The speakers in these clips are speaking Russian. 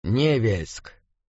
Невельск.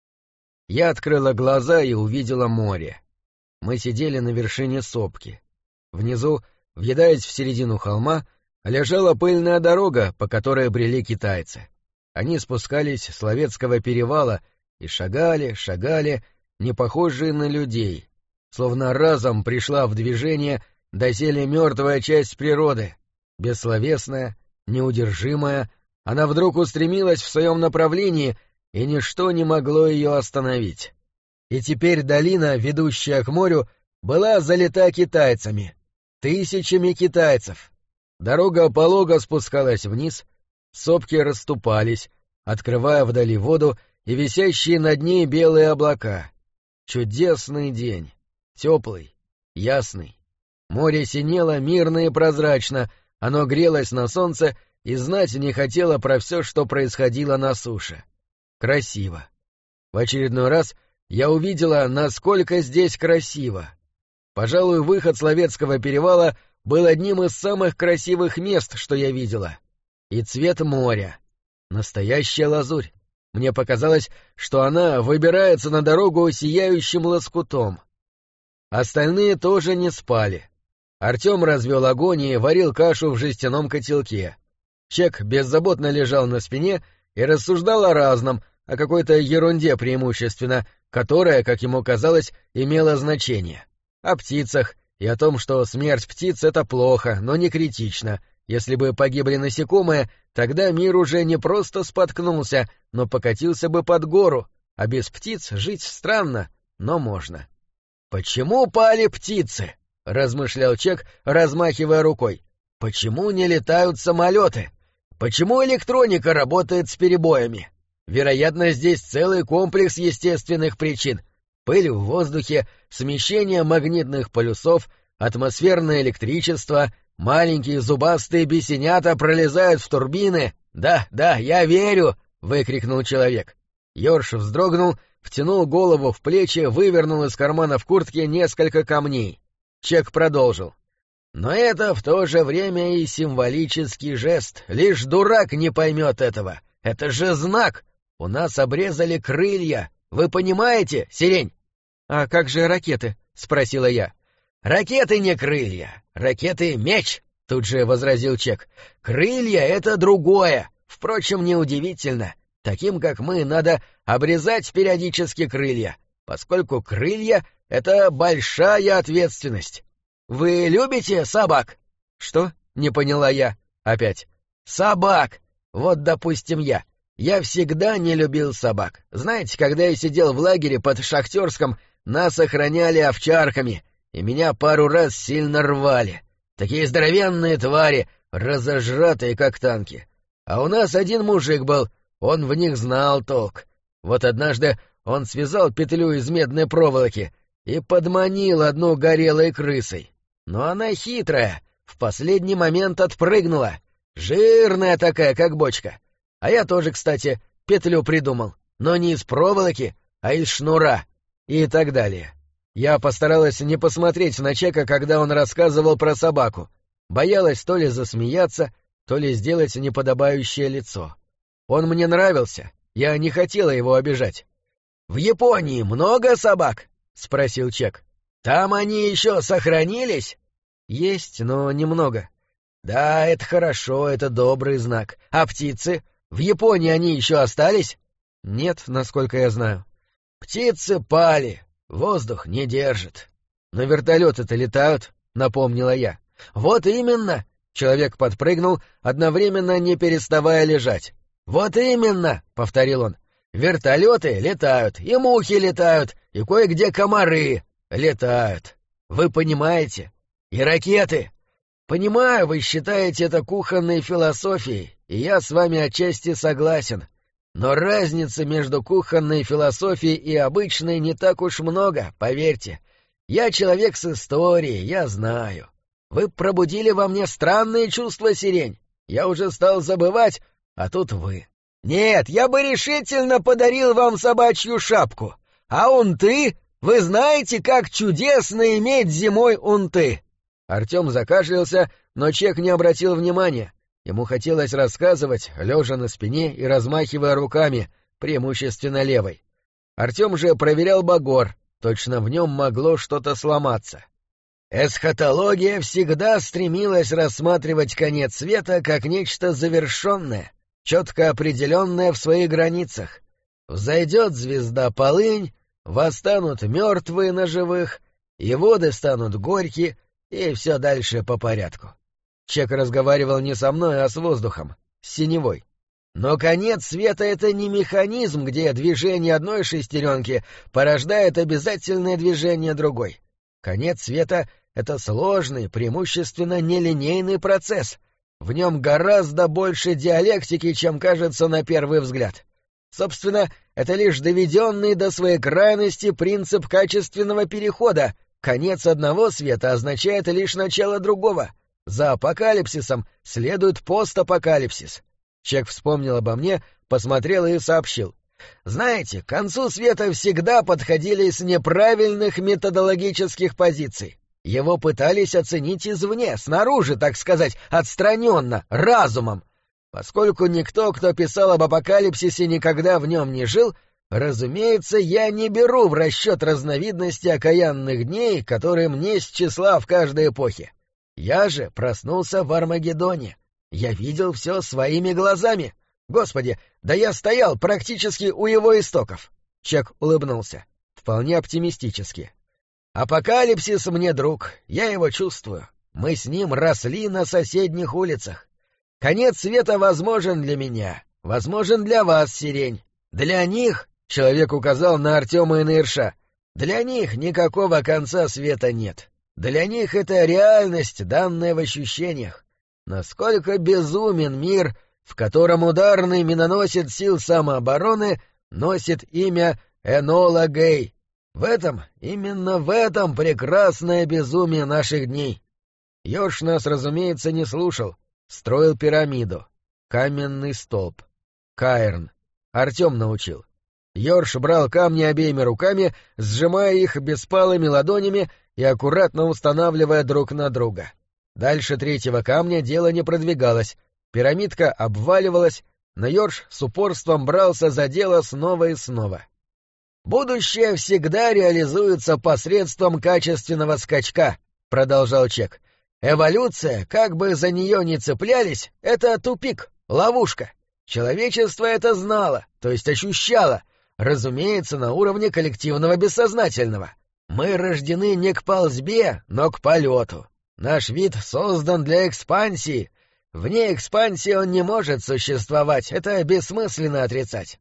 Я открыла глаза и увидела море. Мы сидели на вершине сопки. Внизу, въедаясь в середину холма, лежала пыльная дорога, по которой брели китайцы. Они спускались с Словецкого перевала и шагали, не похожие на людей, словно разом пришла в движение доселе мертвая часть природы, бессловесная, неудержимая. Она вдруг устремилась в своем направлении, и ничто не могло ее остановить. И теперь долина, ведущая к морю, была залита китайцами. Тысячами китайцев. Дорога полого спускалась вниз, сопки расступались, открывая вдали воду и висящие над ней белые облака. Чудесный день. Теплый, ясный. Море синело мирно и прозрачно, оно грелось на солнце и знать не хотело про все, что происходило на суше. Красиво. В очередной раз я увидела, насколько здесь красиво. Пожалуй, выход Словецкого перевала был одним из самых красивых мест, что я видела. И цвет моря. Настоящая лазурь. Мне показалось, что она выбирается на дорогу сияющим лоскутом. Остальные тоже не спали. Артем развел огонь и варил кашу в жестяном котелке. Чек беззаботно лежал на спине и рассуждал о разном, о какой-то ерунде преимущественно, которая, как ему казалось, имела значение. О птицах и о том, что смерть птиц — это плохо, но не критично. Если бы погибли насекомые, тогда мир уже не просто споткнулся, но покатился бы под гору, а без птиц жить странно, но можно. «Почему пали птицы?» — размышлял Чек, размахивая рукой. «Почему не летают самолеты? Почему электроника работает с перебоями? Вероятно, здесь целый комплекс естественных причин. Пыль в воздухе, смещение магнитных полюсов, атмосферное электричество, маленькие зубастые бесенята пролезают в турбины. Да, я верю!» — выкрикнул человек. Ёрш вздрогнул, втянул голову в плечи, вывернул из кармана в куртке несколько камней. Чек продолжил. «Но это в то же время и символический жест. Лишь дурак не поймет этого. Это же знак! У нас обрезали крылья. Вы понимаете, Сирень?» «А как же ракеты?» — спросила я. «Ракеты не крылья. Ракеты — меч», — тут же возразил Чек. «Крылья — это другое. Впрочем, неудивительно. Таким, как мы, надо обрезать периодически крылья, поскольку крылья — это большая ответственность. Вы любите собак?» «Что?» — не поняла я. Опять. «Собак! Вот, допустим, я. Я всегда не любил собак. Знаете, когда я сидел в лагере под Шахтерском, нас охраняли овчарками, и меня пару раз сильно рвали. Такие здоровенные твари, разожратые, как танки. А у нас один мужик был, он в них знал толк. Вот однажды он связал петлю из медной проволоки и подманил одну горелой крысой. Но она хитрая, в последний момент отпрыгнула. Жирная такая, как бочка. А я тоже, кстати, петлю придумал, но не из проволоки, а из шнура. И так далее. Я постаралась не посмотреть на Чека, когда он рассказывал про собаку. Боялась то ли засмеяться, то ли сделать неподобающее лицо. Он мне нравился, я не хотела его обижать. «В Японии много собак?» — спросил Чек. «Там они еще сохранились?» «Есть, но немного». «Да, это хорошо, это добрый знак. А птицы? В Японии они еще остались?» «Нет, насколько я знаю». «Птицы пали, воздух не держит». «Но вертолеты-то летают», — напомнила я. «Вот именно!» — человек подпрыгнул, одновременно не переставая лежать. «Вот именно!» — повторил он. «Вертолеты летают, и мухи летают, и кое-где комары летают. Вы понимаете? И ракеты. Понимаю, вы считаете это кухонной философией, и я с вами отчасти согласен. Но разницы между кухонной философией и обычной не так уж много, поверьте. Я человек с историей, я знаю. Вы пробудили во мне странные чувства, Сирень. Я уже стал забывать, а тут вы. Нет, я бы решительно подарил вам собачью шапку. А унты? Вы знаете, как чудесно иметь зимой унты?» Артем закашлялся, но Чек не обратил внимания. Ему хотелось рассказывать, лежа на спине и размахивая руками, преимущественно левой. Артем же проверял багор, точно в нем могло что-то сломаться. Эсхатология всегда стремилась рассматривать конец света как нечто завершенное, четко определенное в своих границах. Взойдет звезда полынь, восстанут мертвые на живых, и воды станут горькие, и все дальше по порядку. Чек разговаривал не со мной, а с воздухом, с синевой. Но конец света — это не механизм, где движение одной шестеренки порождает обязательное движение другой. Конец света — это сложный, преимущественно нелинейный процесс. В нем гораздо больше диалектики, чем кажется на первый взгляд. Собственно, это лишь доведенный до своей крайности принцип качественного перехода. Конец одного света означает лишь начало другого. За апокалипсисом следует постапокалипсис. Чек вспомнил обо мне, посмотрел и сообщил. Знаете, к концу света всегда подходили с неправильных методологических позиций. Его пытались оценить извне, снаружи, так сказать, отстраненно, разумом. Поскольку никто, кто писал об апокалипсисе, никогда в нем не жил, разумеется, я не беру в расчет разновидности окаянных дней, которые мне с числа в каждой эпохе. Я же проснулся в Армагеддоне. Я видел все своими глазами. Господи, да я стоял практически у его истоков. Чек улыбнулся. Вполне оптимистически. Апокалипсис мне друг, я его чувствую. Мы с ним росли на соседних улицах. Конец света возможен для меня, возможен для вас, Сирень. Для них, человек указал на Артема и на Ирша, для них никакого конца света нет. Для них это реальность, данная в ощущениях. Насколько безумен мир, в котором ударный миноносец сил самообороны носит имя Энола Гей. Именно в этом прекрасное безумие наших дней. Йорш нас, разумеется, не слушал. Строил пирамиду. Каменный столб. Каирн. Артем научил. Йорш брал камни обеими руками, сжимая их беспалыми ладонями и аккуратно устанавливая друг на друга. Дальше третьего камня дело не продвигалось. Пирамидка обваливалась, но Йорш с упорством брался за дело снова и снова. «Будущее всегда реализуется посредством качественного скачка», — продолжал Чек. «Эволюция, как бы за нее ни цеплялись, это тупик, ловушка. Человечество это знало, то есть ощущало, разумеется, на уровне коллективного бессознательного. Мы рождены не к ползьбе, но к полету. Наш вид создан для экспансии. Вне экспансии он не может существовать, это бессмысленно отрицать.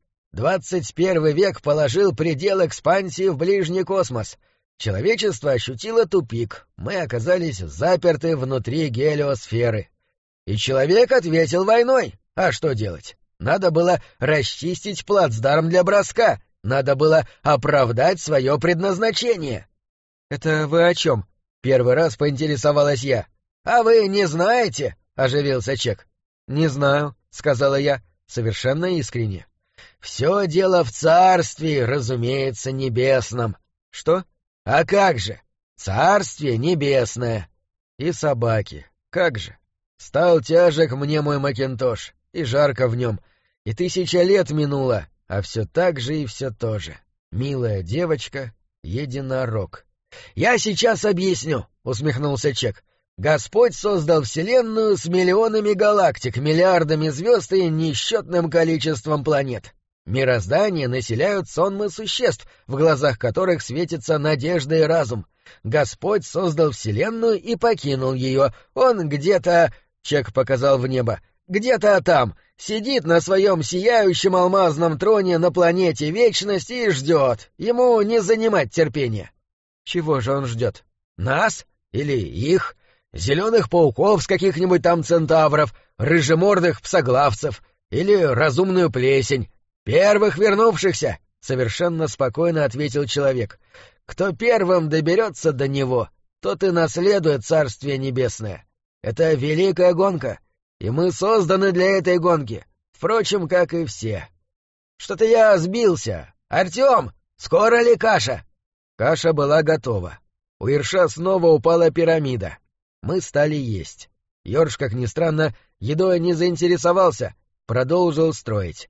21 век положил предел экспансии в ближний космос. Человечество ощутило тупик, мы оказались заперты внутри гелиосферы. И человек ответил войной. А что делать? Надо было расчистить плацдарм для броска, надо было оправдать свое предназначение. — Это вы о чем? — первый раз поинтересовалась я. — А вы не знаете? — оживился Чек. — Не знаю, — сказала я, совершенно искренне. — Все дело в царстве, разумеется, небесном. — Что? — А как же? Царствие небесное. И собаки. Как же? Стал тяжек мне мой макинтош, и жарко в нем, и 1000 лет минуло, а все так же и все то же. Милая девочка, единорог. — Я сейчас объясню, — усмехнулся Чек. — Господь создал Вселенную с миллионами галактик, миллиардами звезд и несчетным количеством планет. Мироздание населяют сонмы существ, в глазах которых светится надежда и разум. Господь создал Вселенную и покинул ее. Он где-то... Чек показал в небо. Где-то там, сидит на своем сияющем алмазном троне на планете Вечность и ждет. Ему не занимать терпения. Чего же он ждет? Нас? Или их? Зеленых пауков с каких-нибудь там центавров, рыжемордых псоглавцев? Или разумную плесень? Первых вернувшихся, — совершенно спокойно ответил человек. Кто первым доберется до него, тот и наследует Царствие Небесное. Это великая гонка, и мы созданы для этой гонки, впрочем, как и все. Что-то я сбился. Артем, скоро ли каша? Каша была готова. У Ирша снова упала пирамида. Мы стали есть. Йорш, как ни странно, едой не заинтересовался, продолжил строить.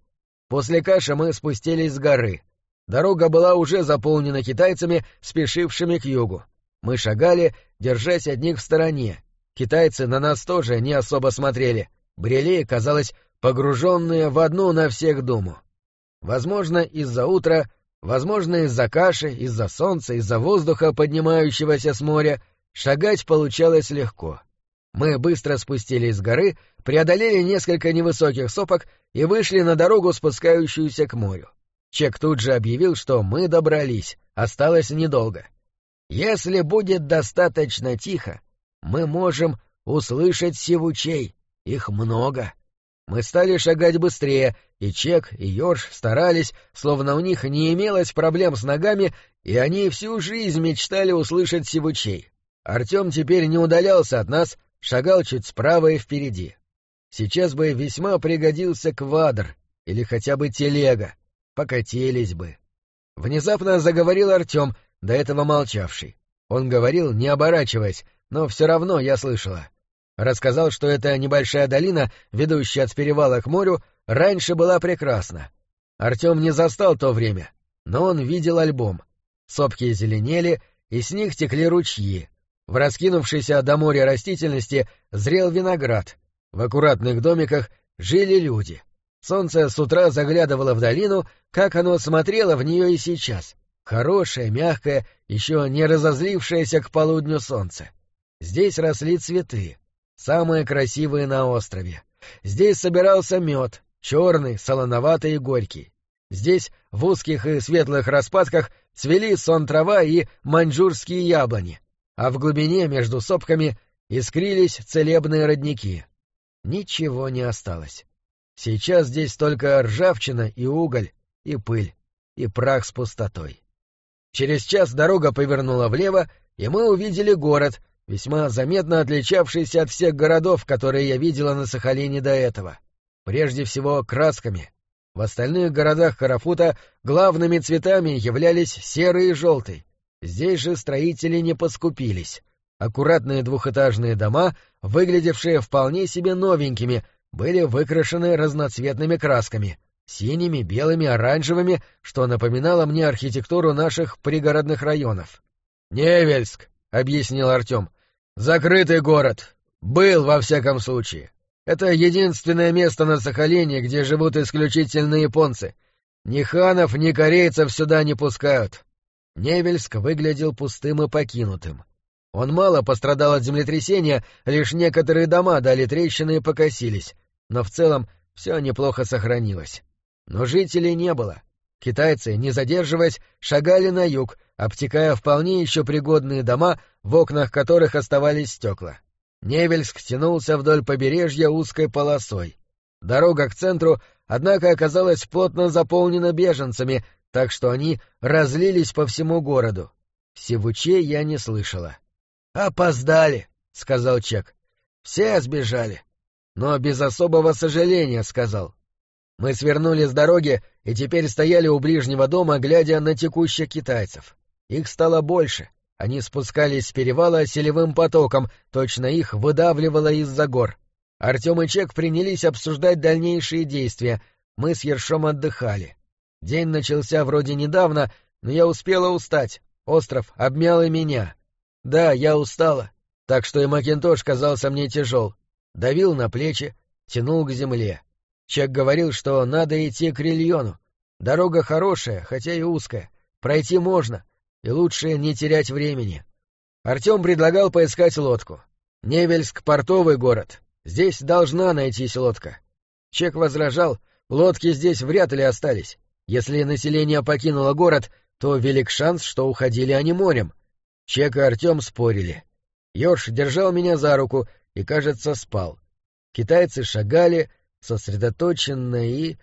После каши мы спустились с горы. Дорога была уже заполнена китайцами, спешившими к югу. Мы шагали, держась от них в стороне. Китайцы на нас тоже не особо смотрели. Брели, казалось, погруженные в одну на всех думу. Возможно, из-за утра, возможно, из-за каши, из-за солнца, из-за воздуха, поднимающегося с моря, шагать получалось легко. Мы быстро спустились с горы, преодолели несколько невысоких сопок и вышли на дорогу, спускающуюся к морю. Чек тут же объявил, что мы добрались, осталось недолго. Если будет достаточно тихо, мы можем услышать сивучей, их много. Мы стали шагать быстрее, и Чек, и Йорш старались, словно у них не имелось проблем с ногами, и они всю жизнь мечтали услышать сивучей. Артем теперь не удалялся от нас, шагал чуть справа и впереди. Сейчас бы весьма пригодился квадр или хотя бы телега, покатились бы. Внезапно заговорил Артем, до этого молчавший. Он говорил, не оборачиваясь, но все равно я слышала. Рассказал, что эта небольшая долина, ведущая от перевала к морю, раньше была прекрасна. Артем не застал то время, но он видел альбом. Сопки зеленели, и с них текли ручьи. В раскинувшейся до моря растительности зрел виноград. В аккуратных домиках жили люди. Солнце с утра заглядывало в долину, как оно смотрело в нее и сейчас. Хорошее, мягкое, еще не разозлившееся к полудню солнце. Здесь росли цветы, самые красивые на острове. Здесь собирался мед, черный, солоноватый и горький. Здесь в узких и светлых распадках цвели сон-трава и маньчжурские яблони, а в глубине между сопками искрились целебные родники. Ничего не осталось. Сейчас здесь только ржавчина и уголь, и пыль, и прах с пустотой. Через час дорога повернула влево, и мы увидели город, весьма заметно отличавшийся от всех городов, которые я видела на Сахалине до этого. Прежде всего красками. В остальных городах Харафута главными цветами являлись серый и желтый. Здесь же строители не поскупились. Аккуратные двухэтажные дома, выглядевшие вполне себе новенькими, были выкрашены разноцветными красками — синими, белыми, оранжевыми, что напоминало мне архитектуру наших пригородных районов. «Невельск», — объяснил Артем, — «закрытый город. Был, во всяком случае. Это единственное место на Сахалине, где живут исключительно японцы. Ни ханов, ни корейцев сюда не пускают». Невельск выглядел пустым и покинутым. Он мало пострадал от землетрясения, лишь некоторые дома дали трещины и покосились, но в целом все неплохо сохранилось. Но жителей не было. Китайцы, не задерживаясь, шагали на юг, обтекая вполне еще пригодные дома, в окнах которых оставались стекла. Невельск тянулся вдоль побережья узкой полосой. Дорога к центру, однако, оказалась плотно заполнена беженцами, так что они разлились по всему городу. Сивучей я не слышала. «Опоздали», — сказал Чек. «Все сбежали». Но без особого сожаления сказал. Мы свернули с дороги и теперь стояли у ближнего дома, глядя на текущих китайцев. Их стало больше. Они спускались с перевала селевым потоком, точно их выдавливало из-за гор. Артем и Чек принялись обсуждать дальнейшие действия. Мы с Ершом отдыхали. День начался вроде недавно, но я успела устать. Остров обмял и меня. Да, я устала, так что и макинтош казался мне тяжел. Давил на плечи, тянул к земле. Чек говорил, что надо идти к Рильону. Дорога хорошая, хотя и узкая. Пройти можно, и лучше не терять времени. Артем предлагал поискать лодку. Невельск — портовый город. Здесь должна найтись лодка. Чек возражал, лодки здесь вряд ли остались. Если население покинуло город, то велик шанс, что уходили они морем. Чек и Артем спорили. Йорш держал меня за руку и, кажется, спал. Китайцы шагали, сосредоточенно, и...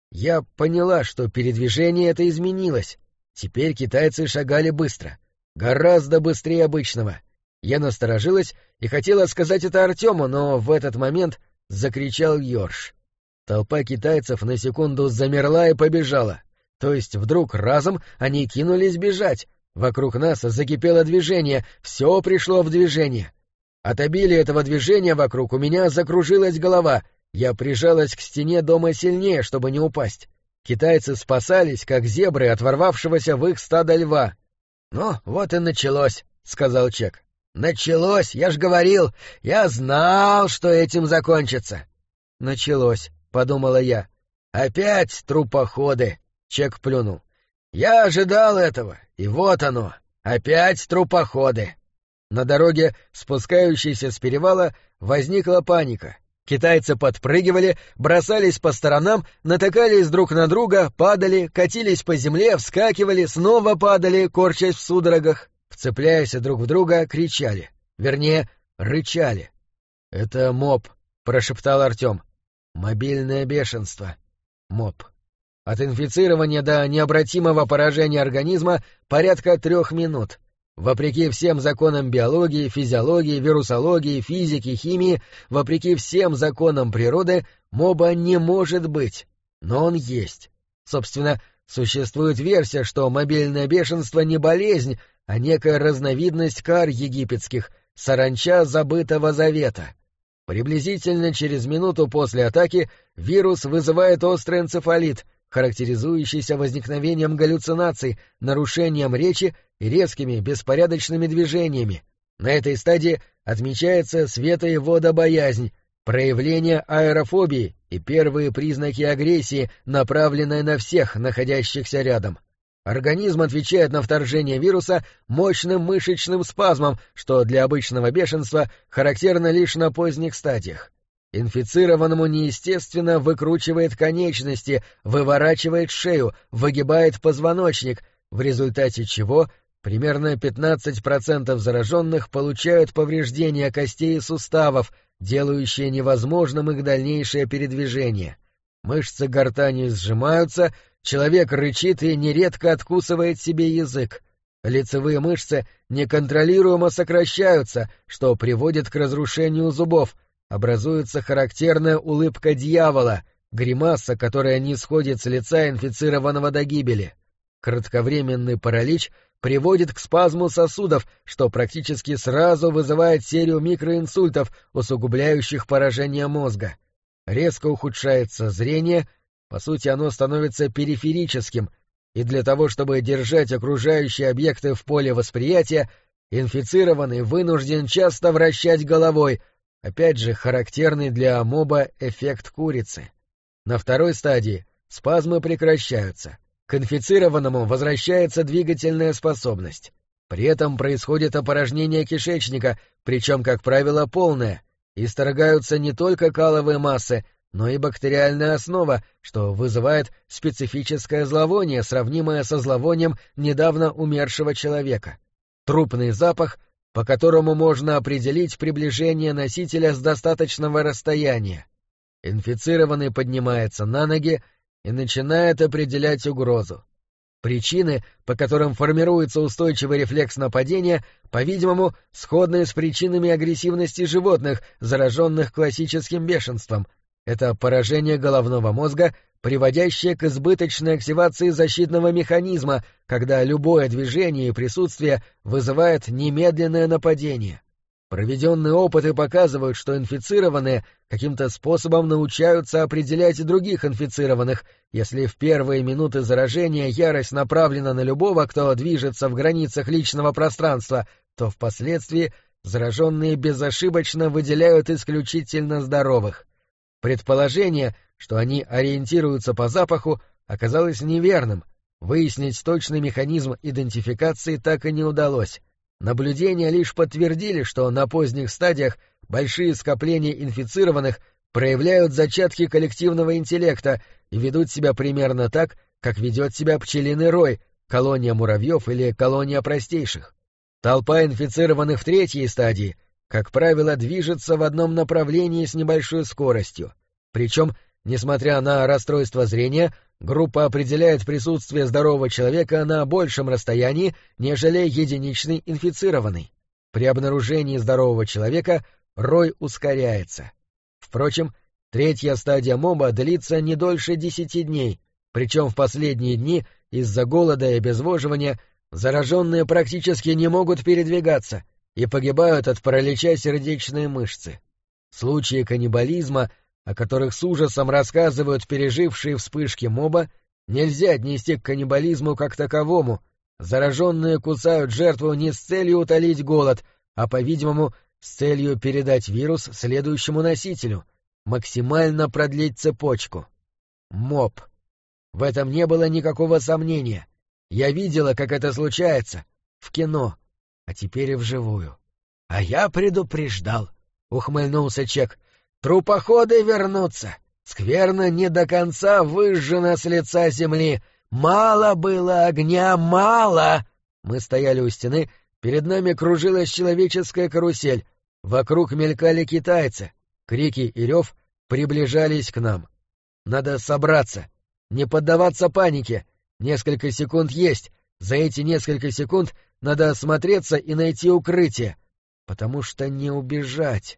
Я поняла, что передвижение это изменилось. Теперь китайцы шагали быстро. Гораздо быстрее обычного. Я насторожилась и хотела сказать это Артему, но в этот момент закричал Йорш. Толпа китайцев на секунду замерла и побежала. То есть вдруг разом они кинулись бежать. Вокруг нас закипело движение, все пришло в движение. От обилия этого движения вокруг у меня закружилась голова, я прижалась к стене дома сильнее, чтобы не упасть. Китайцы спасались, как зебры от ворвавшегося в их стадо льва. — Ну, вот и началось, — сказал Чек. — Началось, я ж говорил, я знал, что этим закончится. — Началось, — подумала я. — Опять трупоходы, — Чек плюнул. — Я ожидал этого, и вот оно, опять трупоходы. На дороге, спускающейся с перевала, возникла паника. Китайцы подпрыгивали, бросались по сторонам, натыкались друг на друга, падали, катились по земле, вскакивали, снова падали, корчась в судорогах, вцепляясь друг в друга, кричали. Вернее, рычали. — Это моб, — прошептал Артем. — Мобильное бешенство. Моб. От инфицирования до необратимого поражения организма порядка 3 минут. Вопреки всем законам биологии, физиологии, вирусологии, физики, химии, вопреки всем законам природы, моба не может быть. Но он есть. Собственно, существует версия, что мобильное бешенство не болезнь, а некая разновидность кар египетских, саранча забытого завета. Приблизительно через минуту после атаки вирус вызывает острый энцефалит, характеризующийся возникновением галлюцинаций, нарушением речи и резкими беспорядочными движениями. На этой стадии отмечается свето- и водобоязнь, проявление аэрофобии и первые признаки агрессии, направленные на всех находящихся рядом. Организм отвечает на вторжение вируса мощным мышечным спазмом, что для обычного бешенства характерно лишь на поздних стадиях. Инфицированному неестественно выкручивает конечности, выворачивает шею, выгибает позвоночник, в результате чего примерно 15% зараженных получают повреждения костей и суставов, делающие невозможным их дальнейшее передвижение. Мышцы гортани сжимаются, человек рычит и нередко откусывает себе язык. Лицевые мышцы неконтролируемо сокращаются, что приводит к разрушению зубов. Образуется характерная улыбка дьявола, гримаса, которая не сходит с лица инфицированного до гибели. Кратковременный паралич приводит к спазму сосудов, что практически сразу вызывает серию микроинсультов, усугубляющих поражение мозга. Резко ухудшается зрение, по сути оно становится периферическим, и для того, чтобы держать окружающие объекты в поле восприятия, инфицированный вынужден часто вращать головой, опять же характерный для моба эффект курицы. На второй стадии спазмы прекращаются. К инфицированному возвращается двигательная способность. При этом происходит опорожнение кишечника, причем, как правило, полное. Исторгаются не только каловые массы, но и бактериальная основа, что вызывает специфическое зловоние, сравнимое со зловонием недавно умершего человека. Трупный запах, по которому можно определить приближение носителя с достаточного расстояния. Инфицированный поднимается на ноги и начинает определять угрозу. Причины, по которым формируется устойчивый рефлекс нападения, по-видимому, сходны с причинами агрессивности животных, зараженных классическим бешенством. Это поражение головного мозга, приводящее к избыточной активации защитного механизма, когда любое движение и присутствие вызывает немедленное нападение. Проведенные опыты показывают, что инфицированные каким-то способом научаются определять других инфицированных, если в первые минуты заражения ярость направлена на любого, кто движется в границах личного пространства, то впоследствии зараженные безошибочно выделяют исключительно здоровых. Предположение, что они ориентируются по запаху, оказалось неверным. Выяснить точный механизм идентификации так и не удалось. Наблюдения лишь подтвердили, что на поздних стадиях большие скопления инфицированных проявляют зачатки коллективного интеллекта и ведут себя примерно так, как ведет себя пчелиный рой, колония муравьев или колония простейших. Толпа инфицированных в третьей стадии, как правило, движется в одном направлении с небольшой скоростью. Причем, несмотря на расстройство зрения, группа определяет присутствие здорового человека на большем расстоянии, нежели единичный инфицированный. При обнаружении здорового человека рой ускоряется. Впрочем, третья стадия моба длится не дольше 10 дней, причем в последние дни из-за голода и обезвоживания зараженные практически не могут передвигаться и погибают от паралича сердечной мышцы. Случаи каннибализма, о которых с ужасом рассказывают пережившие вспышки моба, нельзя отнести к каннибализму как таковому. Зараженные кусают жертву не с целью утолить голод, а, по-видимому, с целью передать вирус следующему носителю, максимально продлить цепочку. Моб. В этом не было никакого сомнения. Я видела, как это случается. В кино. А теперь и вживую. — А я предупреждал, — ухмыльнулся Чек. — Трупоходы вернутся. Скверно не до конца выжжена с лица земли. Мало было огня, мало! Мы стояли у стены, перед нами кружилась человеческая карусель. Вокруг мелькали китайцы. Крики и рев приближались к нам. Надо собраться. Не поддаваться панике. Несколько секунд есть. За эти несколько секунд надо осмотреться и найти укрытие. Потому что не убежать.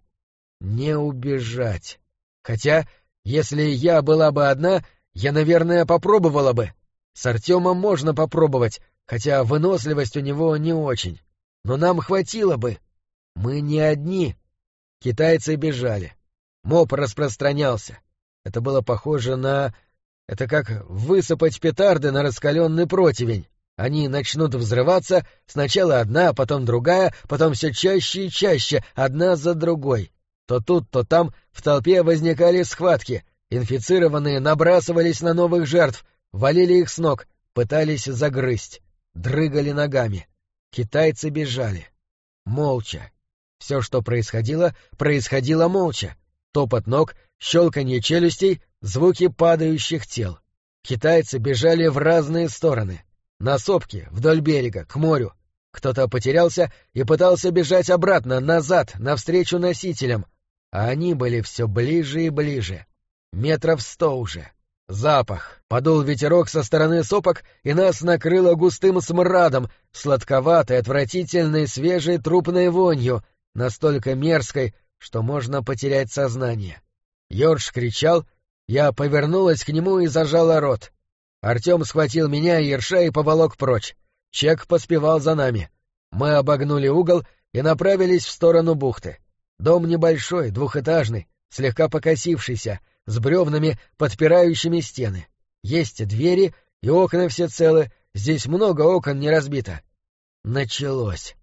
Не убежать. Хотя, если я была бы одна, я, наверное, попробовала бы. С Артемом можно попробовать, хотя выносливость у него не очень. Но нам хватило бы. Мы не одни. Китайцы бежали. Моб распространялся. Это было похоже на... Это как высыпать петарды на раскаленный противень. Они начнут взрываться, сначала одна, потом другая, потом все чаще и чаще, одна за другой. То тут, то там в толпе возникали схватки. Инфицированные набрасывались на новых жертв, валили их с ног, пытались загрызть, дрыгали ногами. Китайцы бежали. Молча. Все, что происходило, происходило молча. Топот ног, щелканье челюстей, звуки падающих тел. Китайцы бежали в разные стороны. На сопки, вдоль берега, к морю. Кто-то потерялся и пытался бежать обратно, назад, навстречу носителям. А они были все ближе и ближе. 100 метров уже. Запах. Подул ветерок со стороны сопок, и нас накрыло густым смрадом, сладковатой, отвратительной, свежей трупной вонью, настолько мерзкой, что можно потерять сознание. Йорш кричал, я повернулась к нему и зажала рот. Артем схватил меня и Ерша и поволок прочь. Чек поспевал за нами. Мы обогнули угол и направились в сторону бухты. Дом небольшой, двухэтажный, слегка покосившийся, с бревнами, подпирающими стены. Есть двери, и окна все целы, здесь много окон не разбито. Началось.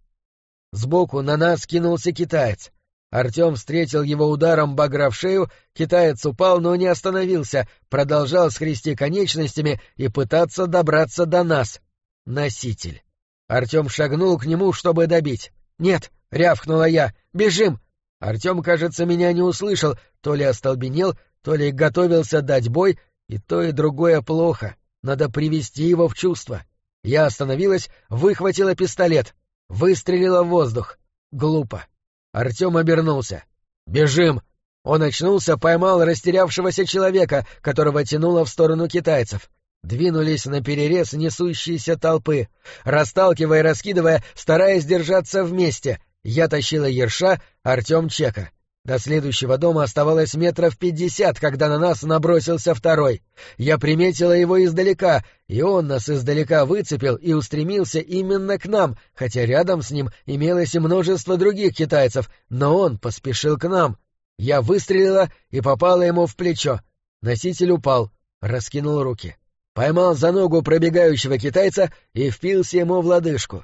Сбоку на нас кинулся китаец. Артем встретил его ударом багра в шею, китаец упал, но не остановился, продолжал скрести конечностями и пытаться добраться до нас. Носитель. Артем шагнул к нему, чтобы добить. «Нет!» — рявкнула я. «Бежим!» Артем, кажется, меня не услышал, то ли остолбенел, то ли готовился дать бой, и то и другое плохо. Надо привести его в чувство. Я остановилась, выхватила пистолет, выстрелила в воздух. Глупо. Артем обернулся. «Бежим!» Он очнулся, поймал растерявшегося человека, которого тянуло в сторону китайцев. Двинулись наперерез несущиеся толпы, расталкивая и раскидывая, стараясь держаться вместе. Я тащила Ерша, Артем Чека. До следующего дома оставалось 50 метров, когда на нас набросился второй. Я приметила его издалека, и он нас издалека выцепил и устремился именно к нам, хотя рядом с ним имелось и множество других китайцев, но он поспешил к нам. Я выстрелила и попала ему в плечо. Носитель упал, раскинул руки. Поймал за ногу пробегающего китайца и впился ему в лодыжку.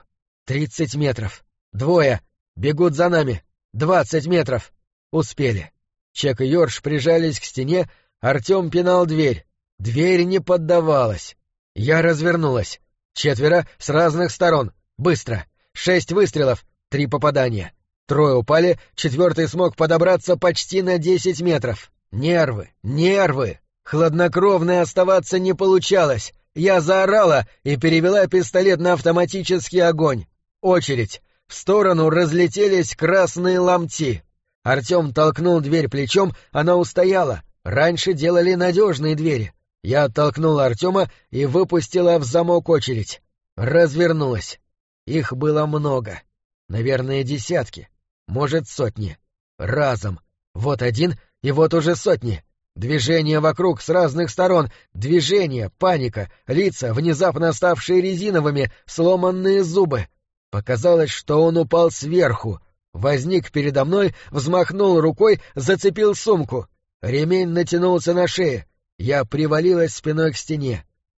30 метров. Двое. Бегут за нами. 20 метров. Успели. Чек и Йорш прижались к стене, Артем пинал дверь. Дверь не поддавалась. Я развернулась. 4 с разных сторон. Быстро. 6 выстрелов, 3 попадания. 3 упали, 4 смог подобраться почти на 10 метров. Нервы, нервы. Хладнокровно оставаться не получалось. Я заорала и перевела пистолет на автоматический огонь. Очередь. В сторону разлетелись красные ломти. Артем толкнул дверь плечом, она устояла. Раньше делали надежные двери. Я оттолкнула Артема и выпустила в замок очередь. Развернулась. Их было много. Наверное, десятки. Может, сотни. Разом. Вот один, и вот уже сотни. Движение вокруг с разных сторон. Движение, паника, лица, внезапно ставшие резиновыми, сломанные зубы. Показалось, что он упал сверху. Возник передо мной, взмахнул рукой, зацепил сумку. Ремень натянулся на шее. Я привалилась спиной к стене.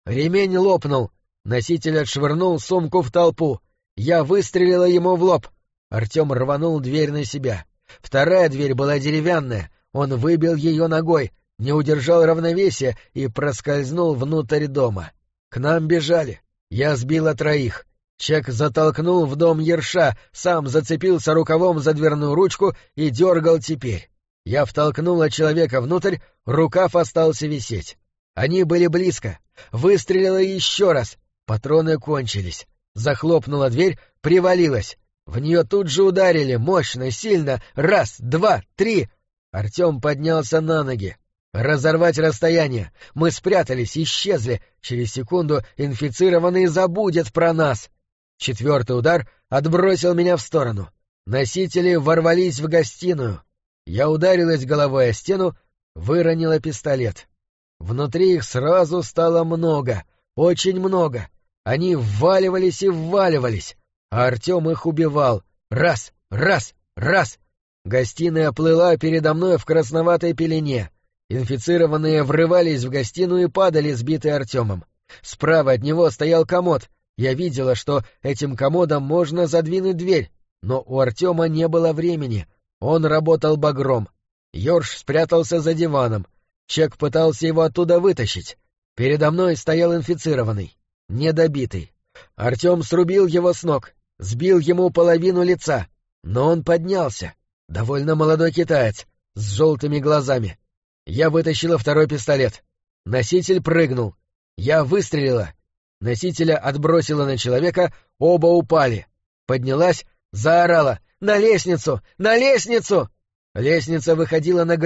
Ремень лопнул. Носитель отшвырнул сумку в толпу. Я выстрелила ему в лоб. Артем рванул дверь на себя. Вторая дверь была деревянная. Он выбил ее ногой, не удержал равновесия и проскользнул внутрь дома. К нам бежали. Я сбила 3. Чек затолкнул в дом Ерша, сам зацепился рукавом за дверную ручку и дергал теперь. Я втолкнула человека внутрь, рукав остался висеть. Они были близко. Выстрелила еще раз. Патроны кончились. Захлопнула дверь, привалилась. В нее тут же ударили, мощно, сильно. 1, 2, 3. Артем поднялся на ноги. Разорвать расстояние. Мы спрятались, исчезли. Через секунду инфицированный забудет про нас. 4-й удар отбросил меня в сторону. Носители ворвались в гостиную. Я ударилась головой о стену, выронила пистолет. Внутри их сразу стало много, очень много. Они вваливались и вваливались, а Артем их убивал. Раз, раз, раз. Гостиная плыла передо мной в красноватой пелене. Инфицированные врывались в гостиную и падали, сбитые Артемом. Справа от него стоял комод. Я видела, что этим комодом можно задвинуть дверь, но у Артема не было времени. Он работал багром. Йорш спрятался за диваном. Чек пытался его оттуда вытащить. Передо мной стоял инфицированный, недобитый. Артем срубил его с ног, сбил ему половину лица, но он поднялся. Довольно молодой китаец, с желтыми глазами. Я вытащила 2-й пистолет. Носитель прыгнул. Я выстрелила. Носителя отбросила на человека, оба упали. Поднялась, заорала: «На лестницу! На лестницу!» Лестница выходила на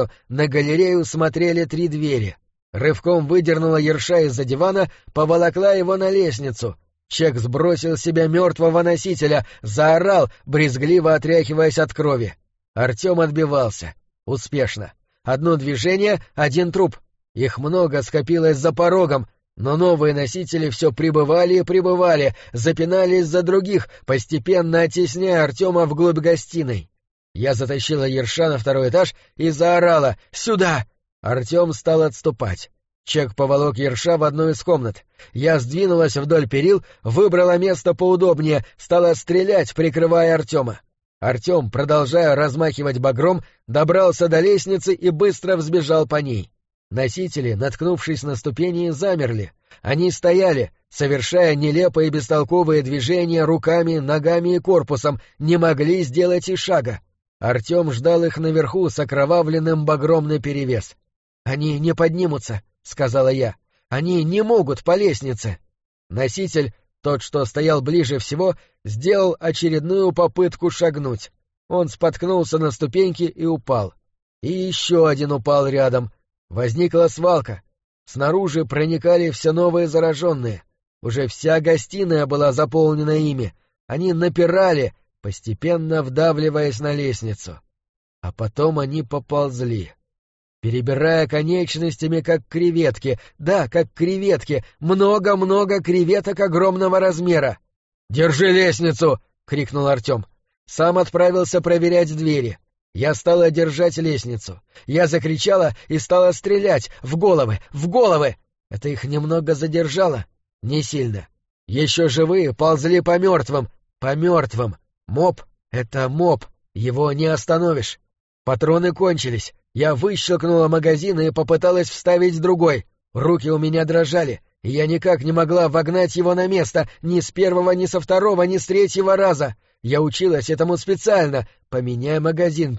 галерею смотрели 3 двери. Рывком выдернула Ерша из-за дивана, поволокла его на лестницу. Чек сбросил с себя мертвого носителя, заорал, брезгливо отряхиваясь от крови. Артем отбивался. Успешно. 1 движение, 1 труп. Их много скопилось за порогом, но новые носители все прибывали и прибывали, запинались за других, постепенно оттесняя Артема вглубь гостиной. Я затащила Ерша на 2-й этаж и заорала: «Сюда!» Артем стал отступать. Чек поволок Ерша в одну из комнат. Я сдвинулась вдоль перил, выбрала место поудобнее, стала стрелять, прикрывая Артема. Артем, продолжая размахивать багром, добрался до лестницы и быстро взбежал по ней. Носители, наткнувшись на ступени, замерли. Они стояли, совершая нелепые и бестолковые движения руками, ногами и корпусом, не могли сделать и шага. Артем ждал их наверху с окровавленным багром наперевес. «Они не поднимутся», — сказала я. «Они не могут по лестнице». Носитель, тот, что стоял ближе всего, сделал очередную попытку шагнуть. Он споткнулся на ступеньке и упал. И еще один упал рядом. Возникла свалка. Снаружи проникали все новые зараженные. Уже вся гостиная была заполнена ими. Они напирали, постепенно вдавливаясь на лестницу. А потом они поползли. Перебирая конечностями, как креветки, да, как креветки, много-много креветок огромного размера. «Держи лестницу!» — крикнул Артем. Сам отправился проверять двери. Я стала держать лестницу. Я закричала и стала стрелять в головы, в головы. Это их немного задержало. Не сильно. Еще живые ползли по мертвым, по мертвым. Моб — это моб, его не остановишь. Патроны кончились. Я выщелкнула магазин и попыталась вставить другой. Руки у меня дрожали, и я никак не могла вогнать его на место ни с первого, ни со второго, ни с третьего раза. Я училась этому специально. Поменяй магазин,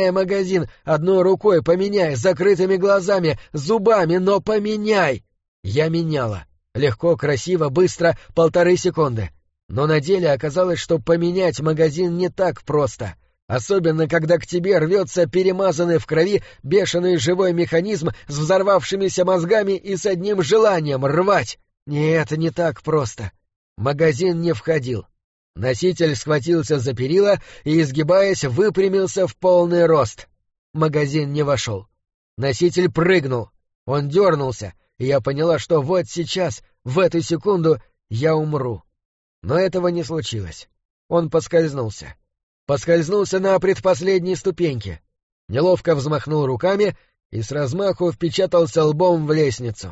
одной рукой поменяй, с закрытыми глазами, зубами, но поменяй. Я меняла. Легко, красиво, быстро, 1,5 секунды. Но на деле оказалось, что поменять магазин не так просто. Особенно, когда к тебе рвется перемазанный в крови бешеный живой механизм с взорвавшимися мозгами и с одним желанием — рвать. Нет, не так просто. Магазин не входил. Носитель схватился за перила и, изгибаясь, выпрямился в полный рост. Магазин не вошел. Носитель прыгнул. Он дернулся, и я поняла, что вот сейчас, в эту секунду, я умру. Но этого не случилось. Он поскользнулся. Поскользнулся на предпоследней ступеньке. Неловко взмахнул руками и с размаху впечатался лбом в лестницу.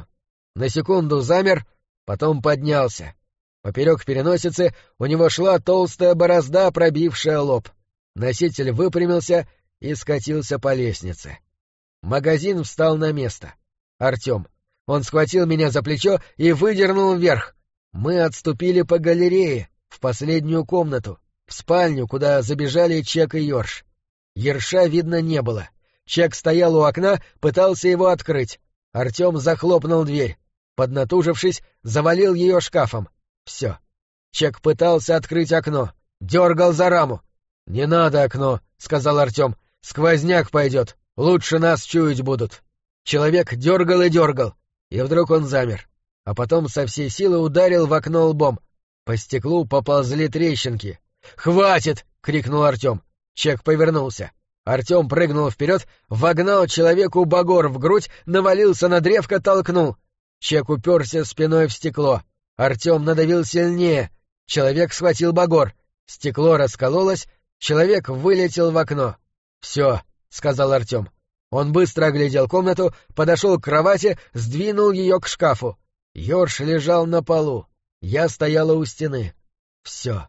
На секунду замер, потом поднялся. Поперек переносицы у него шла толстая борозда, пробившая лоб. Носитель выпрямился и скатился по лестнице. Магазин встал на место. Артем. Он схватил меня за плечо и выдернул вверх. Мы отступили по галерее, в последнюю комнату, в спальню, куда забежали Чек и Йорш. Ерша видно не было. Чек стоял у окна, пытался его открыть. Артем захлопнул дверь. Поднатужившись, завалил ее шкафом. Все. Чек пытался открыть окно. Дергал за раму. «Не надо окно», — сказал Артем. «Сквозняк пойдет. Лучше нас чуять будут». Человек дергал и дергал. И вдруг он замер. А потом со всей силы ударил в окно лбом. По стеклу поползли трещинки. «Хватит!» — крикнул Артем. Чек повернулся. Артем прыгнул вперед, вогнал человеку багор в грудь, навалился на древко, толкнул. Чек уперся спиной в стекло. Артем надавил сильнее. Человек схватил багор. Стекло раскололось, человек вылетел в окно. «Все», — сказал Артем. Он быстро оглядел комнату, подошел к кровати, сдвинул ее к шкафу. Йорш лежал на полу. Я стояла у стены. Все.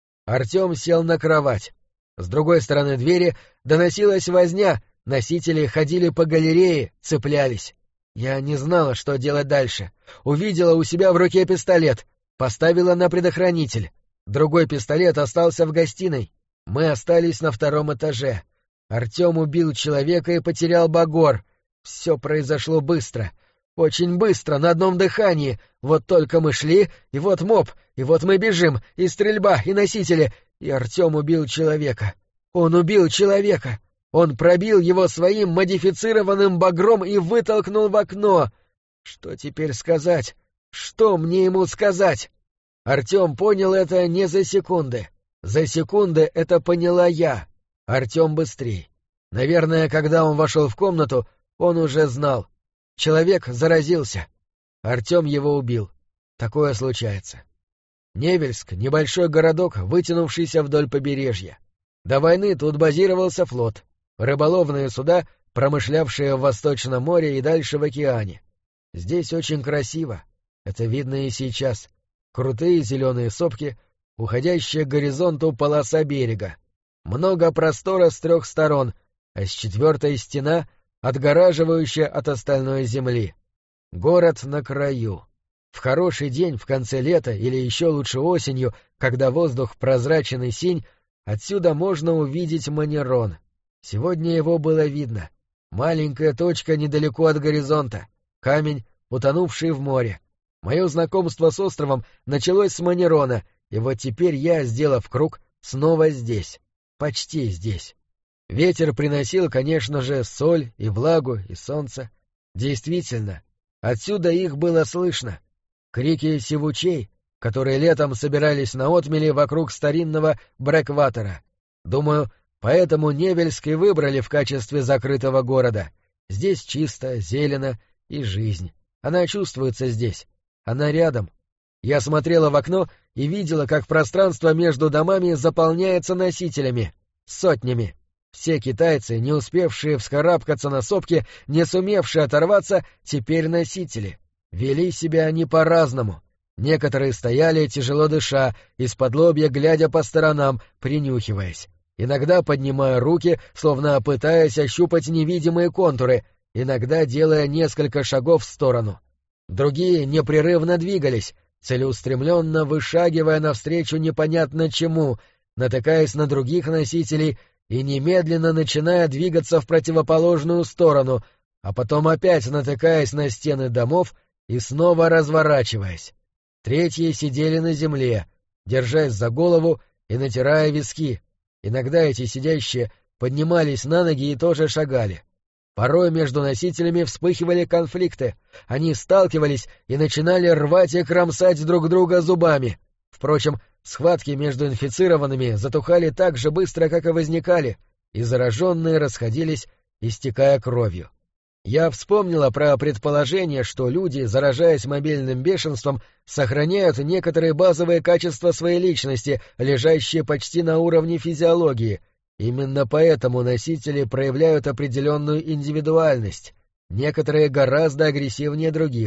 Артем сел на кровать. С другой стороны двери доносилась возня, носители ходили по галерее, цеплялись. Я не знала, что делать дальше. Увидела у себя в руке пистолет, поставила на предохранитель. Другой пистолет остался в гостиной. Мы остались на втором этаже. Артем убил человека и потерял багор. Все произошло быстро. Очень быстро, на одном дыхании. Вот только мы шли, и вот моб, и вот мы бежим, и стрельба, и носители, и Артем убил человека. Он убил человека. Он пробил его своим модифицированным багром и вытолкнул в окно. Что теперь сказать? Что мне ему сказать? Артем понял это не за секунды. За секунды это поняла я. Артем быстрей. Наверное, когда он вошел в комнату, он уже знал. Человек заразился. Артем его убил. Такое случается. Невельск — небольшой городок, вытянувшийся вдоль побережья. До войны тут базировался флот. Рыболовные суда, промышлявшие в Восточном море и дальше в океане. Здесь очень красиво. Это видно и сейчас. Крутые зеленые сопки, уходящая к горизонту полоса берега. Много простора с трех сторон, а с четвертой стена, отгораживающая от остальной земли. Город на краю. В хороший день в конце лета или еще лучше осенью, когда воздух прозрачен и синь, отсюда можно увидеть Манерон. Сегодня его было видно. Маленькая точка недалеко от горизонта. Камень, утонувший в море. Мое знакомство с островом началось с Манерона, и вот теперь я, сделав круг, снова здесь. Почти здесь. Ветер приносил, конечно же, соль и влагу и солнце. Действительно, отсюда их было слышно. Крики сивучей, которые летом собирались на отмели вокруг старинного Брэкватера. Думаю, поэтому Невельск и выбрали в качестве закрытого города. Здесь чисто, зелено и жизнь. Она чувствуется здесь. Она рядом. Я смотрела в окно и видела, как пространство между домами заполняется носителями. Сотнями. Все китайцы, не успевшие вскарабкаться на сопки, не сумевшие оторваться, теперь носители. Вели себя они по-разному. Некоторые стояли, тяжело дыша, исподлобья глядя по сторонам, принюхиваясь. Иногда поднимая руки, словно пытаясь ощупать невидимые контуры, иногда делая несколько шагов в сторону. Другие непрерывно двигались, целеустремленно вышагивая навстречу непонятно чему, натыкаясь на других носителей и немедленно начиная двигаться в противоположную сторону, а потом опять натыкаясь на стены домов и снова разворачиваясь. Третьи сидели на земле, держась за голову и натирая виски. Иногда эти сидящие поднимались на ноги и тоже шагали. Порой между носителями вспыхивали конфликты. Они сталкивались и начинали рвать и кромсать друг друга зубами. Впрочем, схватки между инфицированными затухали так же быстро, как и возникали, и зараженные расходились, истекая кровью. Я вспомнила про предположение, что люди, заражаясь мобильным бешенством, сохраняют некоторые базовые качества своей личности, лежащие почти на уровне физиологии. Именно поэтому носители проявляют определенную индивидуальность. Некоторые гораздо агрессивнее других,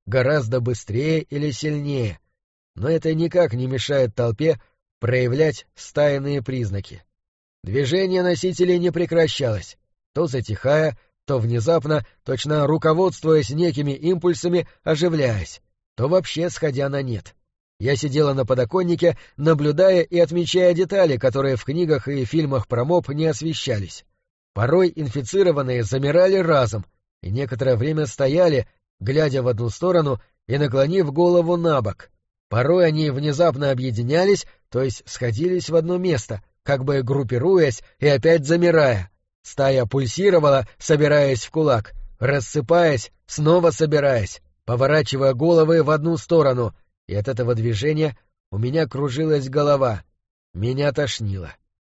гораздо быстрее или сильнее, но это никак не мешает толпе проявлять стайные признаки. Движение носителей не прекращалось, то затихая, то внезапно, точно руководствуясь некими импульсами, оживляясь, то вообще сходя на нет. Я сидела на подоконнике, наблюдая и отмечая детали, которые в книгах и фильмах про моб не освещались. Порой инфицированные замирали разом и некоторое время стояли, глядя в одну сторону и наклонив голову на бок. Порой они внезапно объединялись, то есть сходились в одно место, как бы группируясь и опять замирая. Стая пульсировала, собираясь в кулак, рассыпаясь, снова собираясь, поворачивая головы в одну сторону, и от этого движения у меня кружилась голова. Меня тошнило.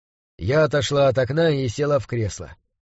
Я отошла от окна и села в кресло.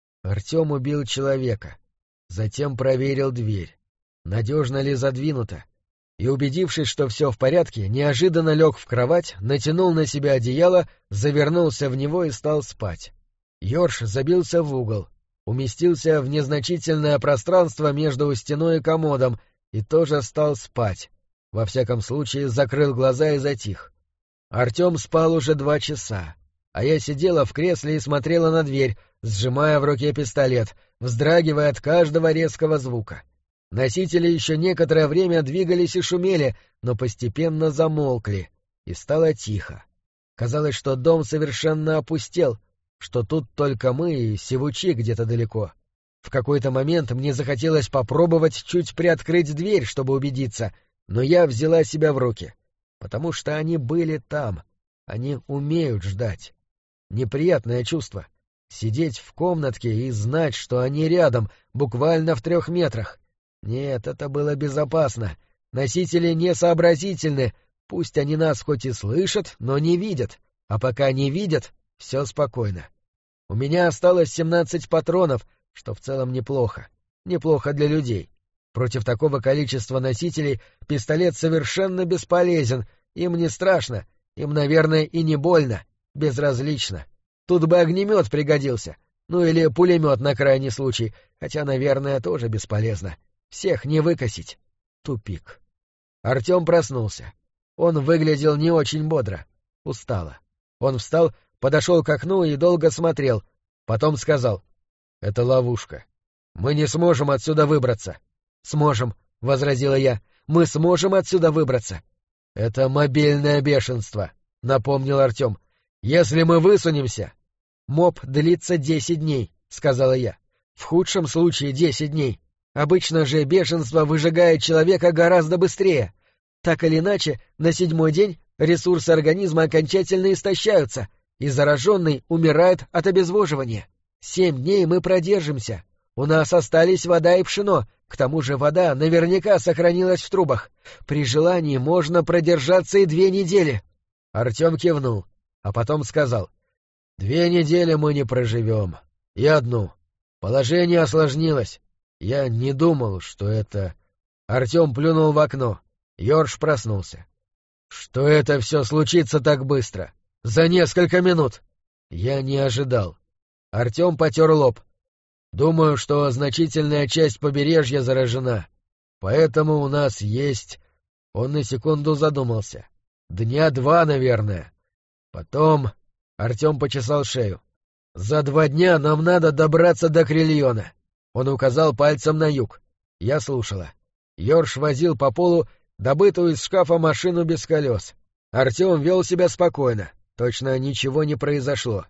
Артем убил человека. Затем проверил дверь. Надежно ли задвинута? И, убедившись, что все в порядке, неожиданно лег в кровать, натянул на себя одеяло, завернулся в него и стал спать. Йорш забился в угол, уместился в незначительное пространство между стеной и комодом и тоже стал спать. Во всяком случае, закрыл глаза и затих. Артем спал уже 2 часа, а я сидела в кресле и смотрела на дверь, сжимая в руке пистолет, вздрагивая от каждого резкого звука. Носители еще некоторое время двигались и шумели, но постепенно замолкли, и стало тихо. Казалось, что дом совершенно опустел, что тут только мы и Севучи где-то далеко. В какой-то момент мне захотелось попробовать чуть приоткрыть дверь, чтобы убедиться, но я взяла себя в руки, потому что они были там, они умеют ждать. Неприятное чувство — сидеть в комнатке и знать, что они рядом, буквально в 3 метрах. Нет, это было безопасно. Носители несообразительны, пусть они нас хоть и слышат, но не видят, а пока не видят, все спокойно. У меня осталось 17 патронов, что в целом неплохо. Неплохо для людей. Против такого количества носителей пистолет совершенно бесполезен, им не страшно, им, наверное, и не больно, безразлично. Тут бы огнемет пригодился, ну или пулемет на крайний случай, хотя, наверное, тоже бесполезно. Всех не выкосить. Тупик. Артем проснулся. Он выглядел не очень бодро. Устало. Он встал, подошел к окну и долго смотрел. Потом сказал: «Это ловушка. Мы не сможем отсюда выбраться». «Сможем», — возразила я. «Мы сможем отсюда выбраться». «Это мобильное бешенство», — напомнил Артем. «Если мы высунемся...» «Моб длится 10 дней», — сказала я. «В худшем случае 10 дней. Обычно же бешенство выжигает человека гораздо быстрее. Так или иначе, на 7-й день ресурсы организма окончательно истощаются, и зараженный умирает от обезвоживания. 7 дней мы продержимся. У нас остались вода и пшено, к тому же вода наверняка сохранилась в трубах. При желании можно продержаться и 2 недели». Артем кивнул, а потом сказал: «2 недели мы не проживем. И 1. Положение осложнилось. Я не думал, что это...» Артем плюнул в окно. Йорш проснулся. «Что это все случится так быстро? За несколько минут!» Я не ожидал. Артем потер лоб. «Думаю, что значительная часть побережья заражена. Поэтому у нас есть...» Он на секунду задумался. 2 дня, наверное. Потом... Артем почесал шею. «За 2 дня нам надо добраться до Крильона». Он указал пальцем на юг. Я слушала. Йорш возил по полу добытую из шкафа машину без колес. Артем вел себя спокойно. Точно ничего не произошло.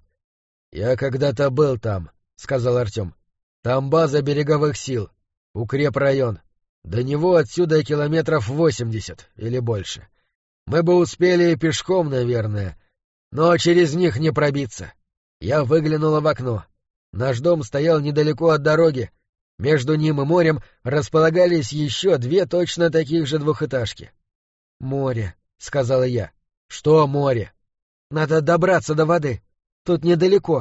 «Я когда-то был там», — сказал Артем. «Там база береговых сил. Укрепрайон. До него отсюда километров 80 или больше. Мы бы успели пешком, наверное, но через них не пробиться». Я выглянула в окно. Наш дом стоял недалеко от дороги. Между ним и морем располагались еще 2 точно таких же двухэтажки. «Море», — сказала я. «Что море?» «Надо добраться до воды. Тут недалеко.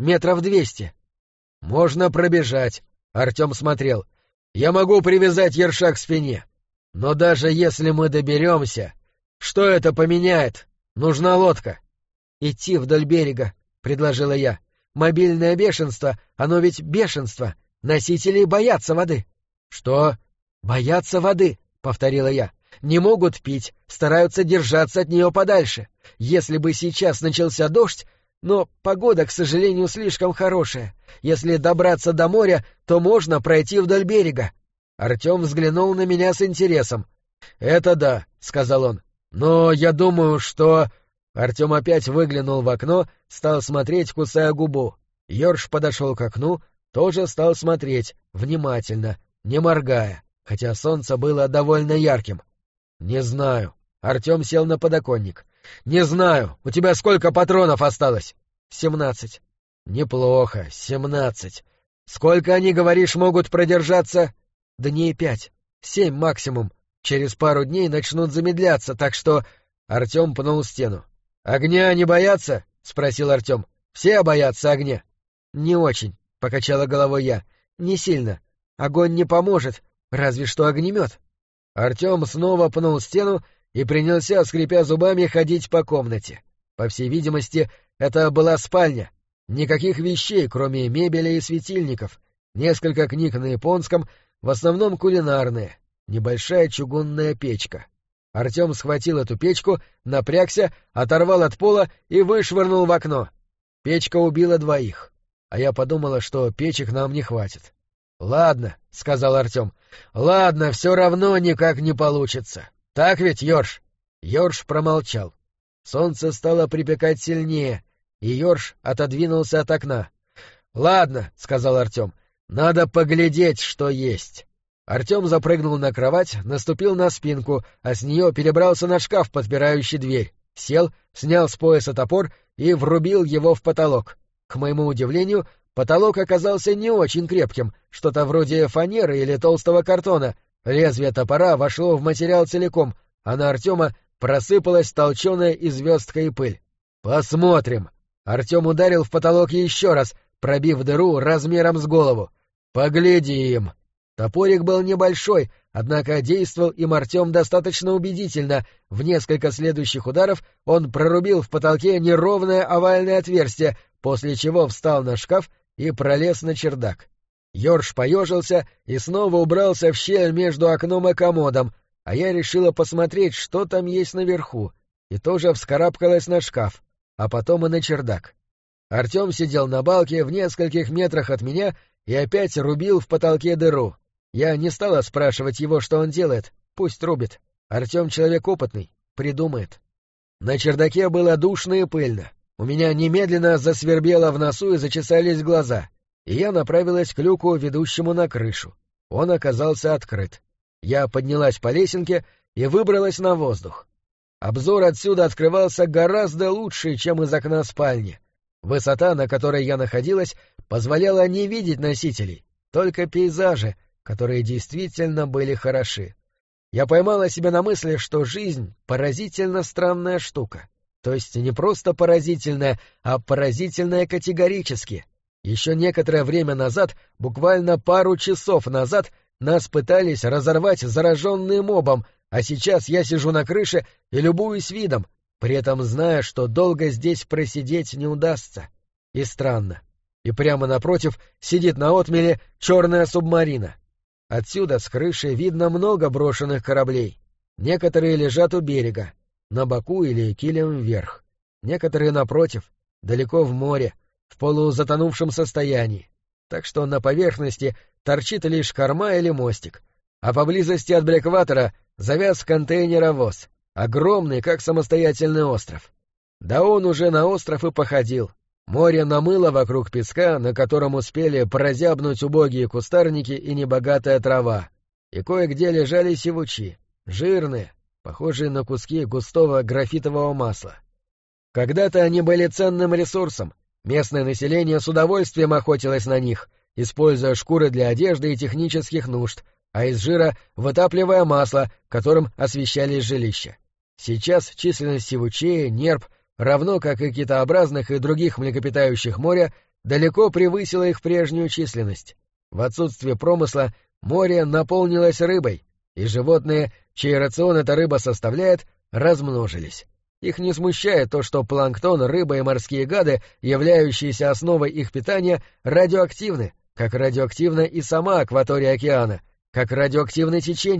200 метров. «Можно пробежать», — Артем смотрел. «Я могу привязать ерша к спине. Но даже если мы доберемся, что это поменяет? Нужна лодка». «Идти вдоль берега», — предложила я. «Мобильное бешенство, оно ведь бешенство. Носители боятся воды». «Что?» «Боятся воды», — повторила я. «Не могут пить, стараются держаться от нее подальше. Если бы сейчас начался дождь, но погода, к сожалению, слишком хорошая. Если добраться до моря, то можно пройти вдоль берега». Артем взглянул на меня с интересом. «Это да», — сказал он. «Но я думаю, что...» Артем опять выглянул в окно, стал смотреть, кусая губу. Йорш подошел к окну, тоже стал смотреть, внимательно, не моргая, хотя солнце было довольно ярким. «Не знаю». Артем сел на подоконник. «Не знаю. У тебя сколько патронов осталось?» 17. «Неплохо. 17. Сколько они, говоришь, могут продержаться?» «Дней 5. 7 максимум. Через пару дней начнут замедляться, так что...» Артем пнул стену. «Огня не боятся?» — спросил Артем. «Все боятся огня?» «Не очень», — покачала головой я. «Не сильно. Огонь не поможет, разве что огнемет». Артем снова пнул стену и принялся, скрипя зубами, ходить по комнате. По всей видимости, это была спальня. Никаких вещей, кроме мебели и светильников. Несколько книг на японском, в основном кулинарные. Небольшая чугунная печка. Артем схватил эту печку, напрягся, оторвал от пола и вышвырнул в окно. Печка убила 2, а я подумала, что печек нам не хватит. «Ладно», — сказал Артем, — «ладно, все равно никак не получится. Так ведь, Йорш?» Йорш промолчал. Солнце стало припекать сильнее, и Йорш отодвинулся от окна. «Ладно», — сказал Артем, — «надо поглядеть, что есть». Артем запрыгнул на кровать, наступил на спинку, а с нее перебрался на шкаф, подпирающий дверь, сел, снял с пояса топор и врубил его в потолок. К моему удивлению, потолок оказался не очень крепким, что-то вроде фанеры или толстого картона. Лезвие топора вошло в материал целиком, а на Артема просыпалась толченая и звездка и пыль. «Посмотрим». Артем ударил в потолок еще раз, пробив дыру размером с голову. «Поглядим». Топорик был небольшой, однако действовал им Артем достаточно убедительно. В несколько следующих ударов он прорубил в потолке неровное овальное отверстие, после чего встал на шкаф и пролез на чердак. Йорш поежился и снова убрался в щель между окном и комодом, а я решила посмотреть, что там есть наверху, и тоже вскарабкалась на шкаф, а потом и на чердак. Артем сидел на балке в нескольких метрах от меня и опять рубил в потолке дыру. Я не стала спрашивать его, что он делает, пусть рубит. Артем человек опытный, придумает. На чердаке было душно и пыльно. У меня немедленно засвербело в носу и зачесались глаза, и я направилась к люку, ведущему на крышу. Он оказался открыт. Я поднялась по лесенке и выбралась на воздух. Обзор отсюда открывался гораздо лучше, чем из окна спальни. Высота, на которой я находилась, позволяла не видеть носителей, только пейзажи, которые действительно были хороши. Я поймала себя на мысли, что жизнь — поразительно странная штука. То есть не просто поразительная, а поразительная категорически. Еще некоторое время назад, буквально пару часов назад, нас пытались разорвать зараженные мобом, а сейчас я сижу на крыше и любуюсь видом, при этом зная, что долго здесь просидеть не удастся. И странно. И прямо напротив сидит на отмеле черная субмарина. Отсюда с крыши видно много брошенных кораблей. Некоторые лежат у берега, на боку или килем вверх. Некоторые, напротив, далеко в море, в полузатонувшем состоянии. Так что на поверхности торчит лишь корма или мостик. А поблизости от Блекватера завяз контейнеровоз, огромный, как самостоятельный остров. Да он уже на остров и походил. Море намыло вокруг песка, на котором успели прозябнуть убогие кустарники и небогатая трава. И кое-где лежали сивучи, жирные, похожие на куски густого графитового масла. Когда-то они были ценным ресурсом, местное население с удовольствием охотилось на них, используя шкуры для одежды и технических нужд, а из жира вытапливая масло, которым освещались жилища. Сейчас численность сивучей, нерп, равно как и китообразных и других млекопитающих моря, далеко превысила их прежнюю численность. В отсутствие промысла море наполнилось рыбой, и животные, чей рацион эта рыба составляет, размножились. Их не смущает то, что планктон, рыба и морские гады, являющиеся основой их питания, радиоактивны, как радиоактивна и сама акватория океана, как радиоактивны течения,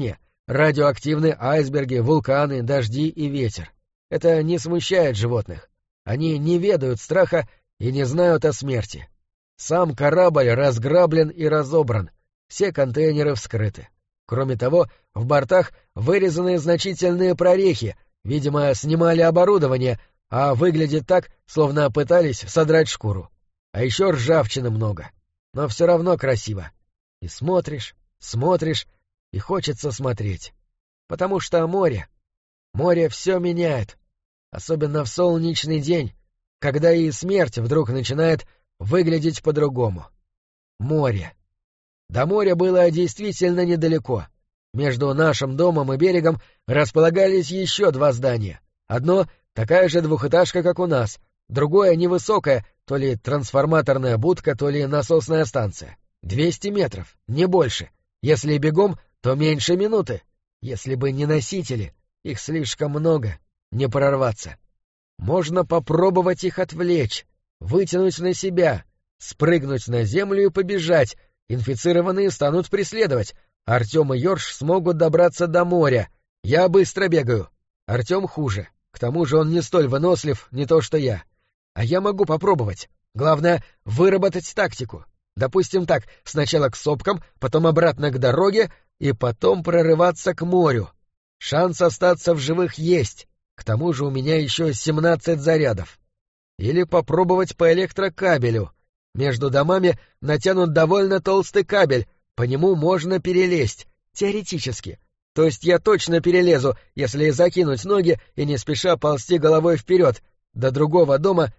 радиоактивны айсберги, вулканы, дожди и ветер. Это не смущает животных. Они не ведают страха и не знают о смерти. Сам корабль разграблен и разобран, все контейнеры вскрыты. Кроме того, в бортах вырезаны значительные прорехи, видимо, снимали оборудование, а выглядит так, словно пытались содрать шкуру. А еще ржавчины много, но все равно красиво. И смотришь, и хочется смотреть. Потому что море все меняет, особенно в солнечный день, когда и смерть вдруг начинает выглядеть по-другому. Море. До моря было действительно недалеко. Между нашим домом и берегом располагались еще 2 здания. Одно — такая же двухэтажка, как у нас, другое — невысокое, то ли трансформаторная будка, то ли насосная станция. 200 метров, не больше. Если бегом, то меньше минуты. Если бы не носители, их слишком много, не прорваться. Можно попробовать их отвлечь, вытянуть на себя, спрыгнуть на землю и побежать. Инфицированные станут преследовать. Артем и Йорш смогут добраться до моря. Я быстро бегаю. Артем хуже. К тому же он не столь вынослив, не то что я. А я могу попробовать. Главное — выработать тактику. Допустим так, сначала к сопкам, потом обратно к дороге и потом прорываться к морю. Шанс остаться в живых есть. К тому же у меня еще 17 зарядов. Или попробовать по электрокабелю. Между домами натянут довольно толстый кабель, по нему можно перелезть, теоретически. То есть я точно перелезу, если закинуть ноги и не спеша ползти головой вперед, до другого дома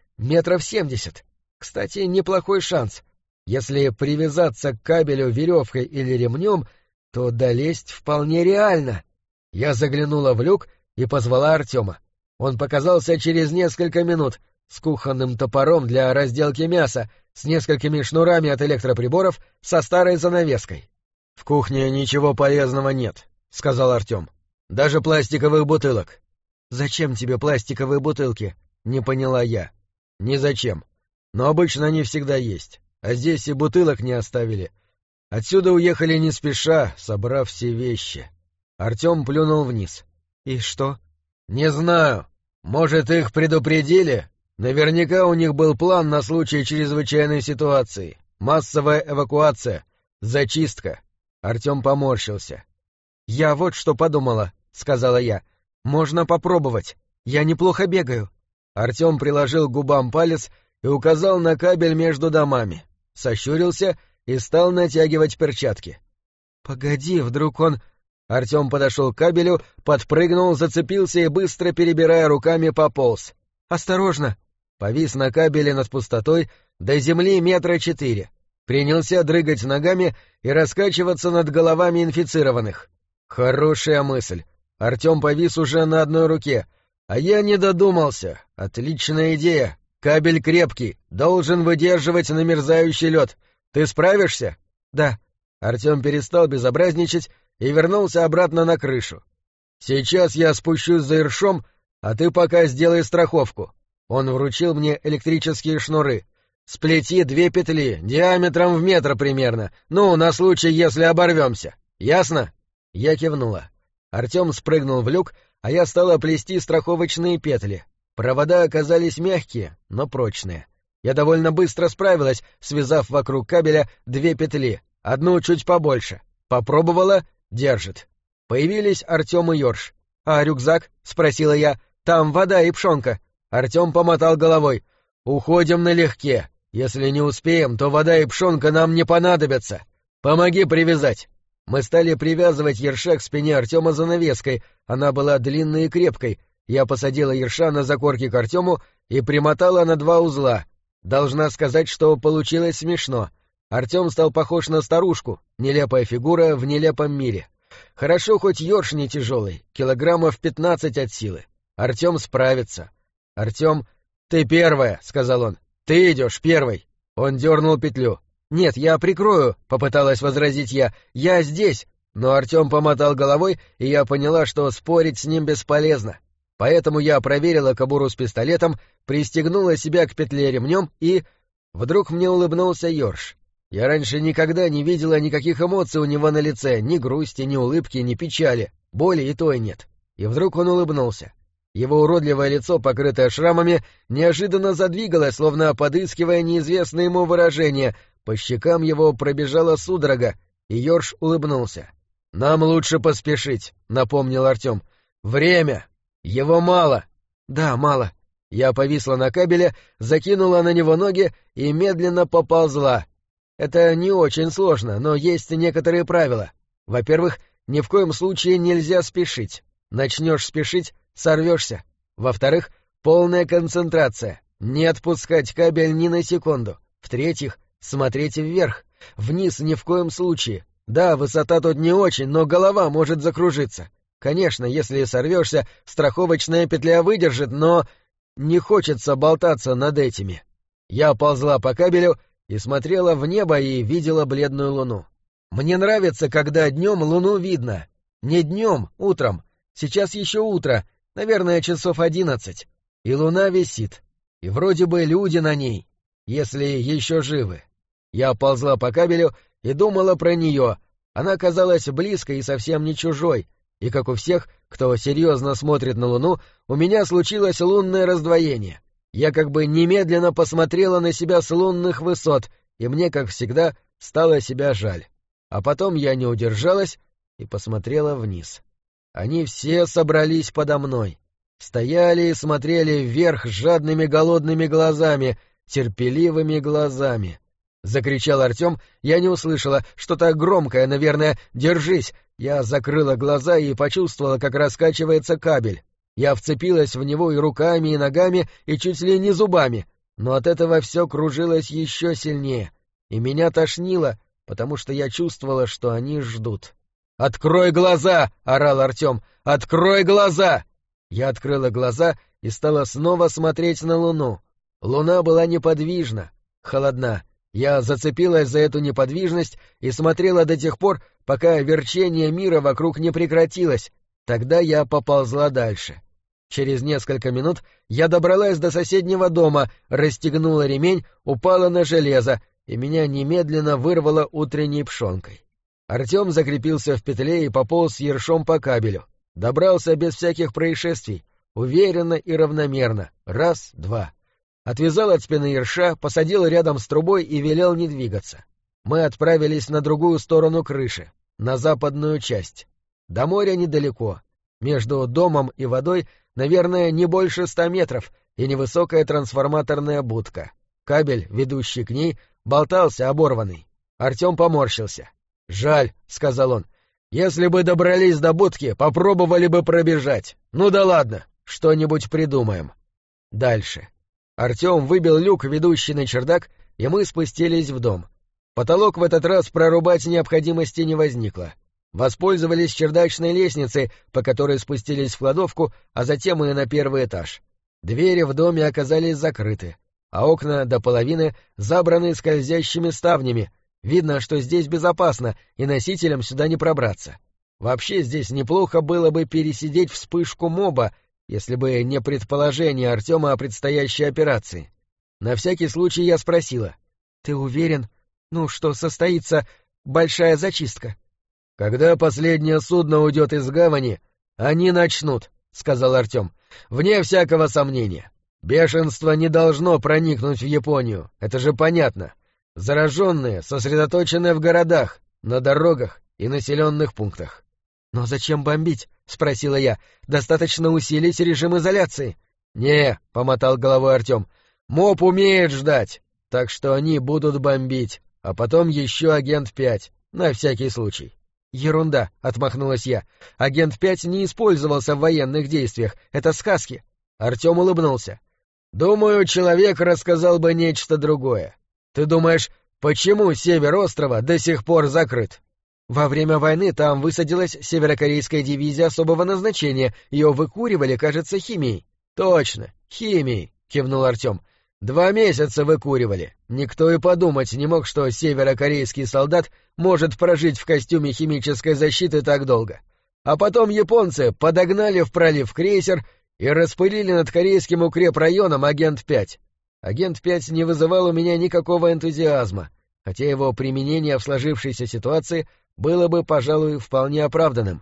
70 метров. Кстати, неплохой шанс. Если привязаться к кабелю веревкой или ремнем, то долезть вполне реально. Я заглянула в люк и позвала Артема. Он показался через несколько минут, с кухонным топором для разделки мяса, с несколькими шнурами от электроприборов, со старой занавеской. — В кухне ничего полезного нет, — сказал Артем. — Даже пластиковых бутылок. — Зачем тебе пластиковые бутылки? — не поняла я. — Ни зачем. Но обычно они всегда есть. А здесь и бутылок не оставили. Отсюда уехали не спеша, собрав все вещи. Артем плюнул вниз. — И что? — Не знаю. Может, их предупредили? Наверняка у них был план на случай чрезвычайной ситуации. Массовая эвакуация. Зачистка. Артем поморщился. — Я вот что подумала, — сказала я. — Можно попробовать. Я неплохо бегаю. Артем приложил к губам палец и указал на кабель между домами. Сощурился и стал натягивать перчатки. — Погоди, вдруг он... Артем подошел к кабелю, подпрыгнул, зацепился и, быстро перебирая руками, пополз. — Осторожно! Повис на кабеле над пустотой до земли 4 метра. Принялся дрыгать ногами и раскачиваться над головами инфицированных. Хорошая мысль. Артем повис уже на одной руке. А я не додумался. Отличная идея. Кабель крепкий, должен выдерживать намерзающий лед. Ты справишься? Да. Артем перестал безобразничать и вернулся обратно на крышу. Сейчас я спущусь за Иршом, а ты пока сделай страховку. Он вручил мне электрические шнуры. Сплети 2 петли, диаметром в метр примерно, на случай, если оборвемся. Ясно? Я кивнула. Артем спрыгнул в люк, а я стала плести страховочные петли. Провода оказались мягкие, но прочные. Я довольно быстро справилась, связав вокруг кабеля 2 петли, одну чуть побольше. Попробовала — держит. Появились Артем и Йорш. — А рюкзак? — спросила я. — Там вода и пшенка. Артем помотал головой. — Уходим налегке. Если не успеем, то вода и пшенка нам не понадобятся. Помоги привязать. Мы стали привязывать Ерша к спине Артема занавеской. Она была длинной и крепкой. Я посадила Ерша на закорки к Артему и примотала на 2 узла. Должна сказать, что получилось смешно. Артем стал похож на старушку, нелепая фигура в нелепом мире. Хорошо, хоть Йорш не тяжелый, килограммов 15 от силы. Артем справится. — Артем, ты первая, — сказал он. — Ты идешь первой. Он дернул петлю. — Нет, я прикрою, — попыталась возразить я. — Я здесь. Но Артем помотал головой, и я поняла, что спорить с ним бесполезно. Поэтому я проверила кобуру с пистолетом, пристегнула себя к петле ремнем и... Вдруг мне улыбнулся Йорш. Я раньше никогда не видела никаких эмоций у него на лице, ни грусти, ни улыбки, ни печали. боли и той нет. И вдруг он улыбнулся. Его уродливое лицо, покрытое шрамами, неожиданно задвигалось, словно подыскивая неизвестное ему выражение. По щекам его пробежала судорога, и Йорш улыбнулся. «Нам лучше поспешить», — напомнил Артем. «Время! Его мало!» «Да, мало». Я повисла на кабеле, закинула на него ноги и медленно поползла. Это не очень сложно, но есть некоторые правила. Во-первых, ни в коем случае нельзя спешить. Начнешь спешить — сорвешься. Во-вторых, полная концентрация. Не отпускать кабель ни на секунду. В-третьих, смотреть вверх. Вниз ни в коем случае. Да, высота тут не очень, но голова может закружиться. Конечно, если сорвешься, страховочная петля выдержит, но не хочется болтаться над этими. Я ползла по кабелю и смотрела в небо и видела бледную луну. Мне нравится, когда днем луну видно. Не днем, утром. Сейчас еще утро, наверное, часов 11. И луна висит. И вроде бы люди на ней, если еще живы. Я ползла по кабелю и думала про нее. Она казалась близкой и совсем не чужой. И, как у всех, кто серьезно смотрит на луну, у меня случилось лунное раздвоение. Я как бы немедленно посмотрела на себя с лунных высот, и мне, как всегда, стало себя жаль. А потом я не удержалась и посмотрела вниз. Они все собрались подо мной. Стояли и смотрели вверх жадными голодными глазами, терпеливыми глазами. Закричал Артем, я не услышала, что-то громкое, наверное, «Держись!». Я закрыла глаза и почувствовала, как раскачивается кабель. Я вцепилась в него и руками, и ногами, и чуть ли не зубами, но от этого все кружилось еще сильнее, и меня тошнило, потому что я чувствовала, что они ждут. «Открой глаза!» — орал Артем. «Открой глаза!» Я открыла глаза и стала снова смотреть на луну. Луна была неподвижна, холодна. Я зацепилась за эту неподвижность и смотрела до тех пор, пока верчение мира вокруг не прекратилось. Тогда я поползла дальше. Через несколько минут я добралась до соседнего дома, расстегнула ремень, упала на железо, и меня немедленно вырвало утренней пшенкой. Артем закрепился в петле и пополз ершом по кабелю. Добрался без всяких происшествий, уверенно и равномерно. Раз, два. Отвязал от спины ерша, посадил рядом с трубой и велел не двигаться. Мы отправились на другую сторону крыши, на западную часть. До моря недалеко. Между домом и водой, наверное, не больше 100 метров, и невысокая трансформаторная будка. Кабель, ведущий к ней, болтался оборванный. Артем поморщился. «Жаль», — сказал он. «Если бы добрались до будки, попробовали бы пробежать. Ну да ладно, что-нибудь придумаем». Дальше. Артем выбил люк, ведущий на чердак, и мы спустились в дом. Потолок в этот раз прорубать необходимости не возникло. Воспользовались чердачной лестницей, по которой спустились в кладовку, а затем и на первый этаж. Двери в доме оказались закрыты, а окна до половины забраны скользящими ставнями. Видно, что здесь безопасно, и носителям сюда не пробраться. Вообще здесь неплохо было бы пересидеть вспышку моба, если бы не предположение Артема о предстоящей операции. На всякий случай я спросила: «Ты уверен, что состоится большая зачистка?» «Когда последнее судно уйдет из гавани, они начнут», — сказал Артем, — «вне всякого сомнения. Бешенство не должно проникнуть в Японию, это же понятно. Зараженные сосредоточены в городах, на дорогах и населенных пунктах». «Но зачем бомбить?» — спросила я. «Достаточно усилить режим изоляции». «Не», — помотал головой Артем, — «моб умеет ждать, так что они будут бомбить, а потом еще агент 5, на всякий случай». «Ерунда», — отмахнулась я. «Агент 5 не использовался в военных действиях, это сказки». Артем улыбнулся. «Думаю, человек рассказал бы нечто другое. Ты думаешь, почему север острова до сих пор закрыт?» «Во время войны там высадилась северокорейская дивизия особого назначения, ее выкуривали, кажется, химией». «Точно, химией», — кивнул Артем. 2 месяца выкуривали. Никто и подумать не мог, что северокорейский солдат может прожить в костюме химической защиты так долго. А потом японцы подогнали в пролив крейсер и распылили над корейским укрепрайоном агент 5. Агент 5 не вызывал у меня никакого энтузиазма, хотя его применение в сложившейся ситуации было бы, пожалуй, вполне оправданным.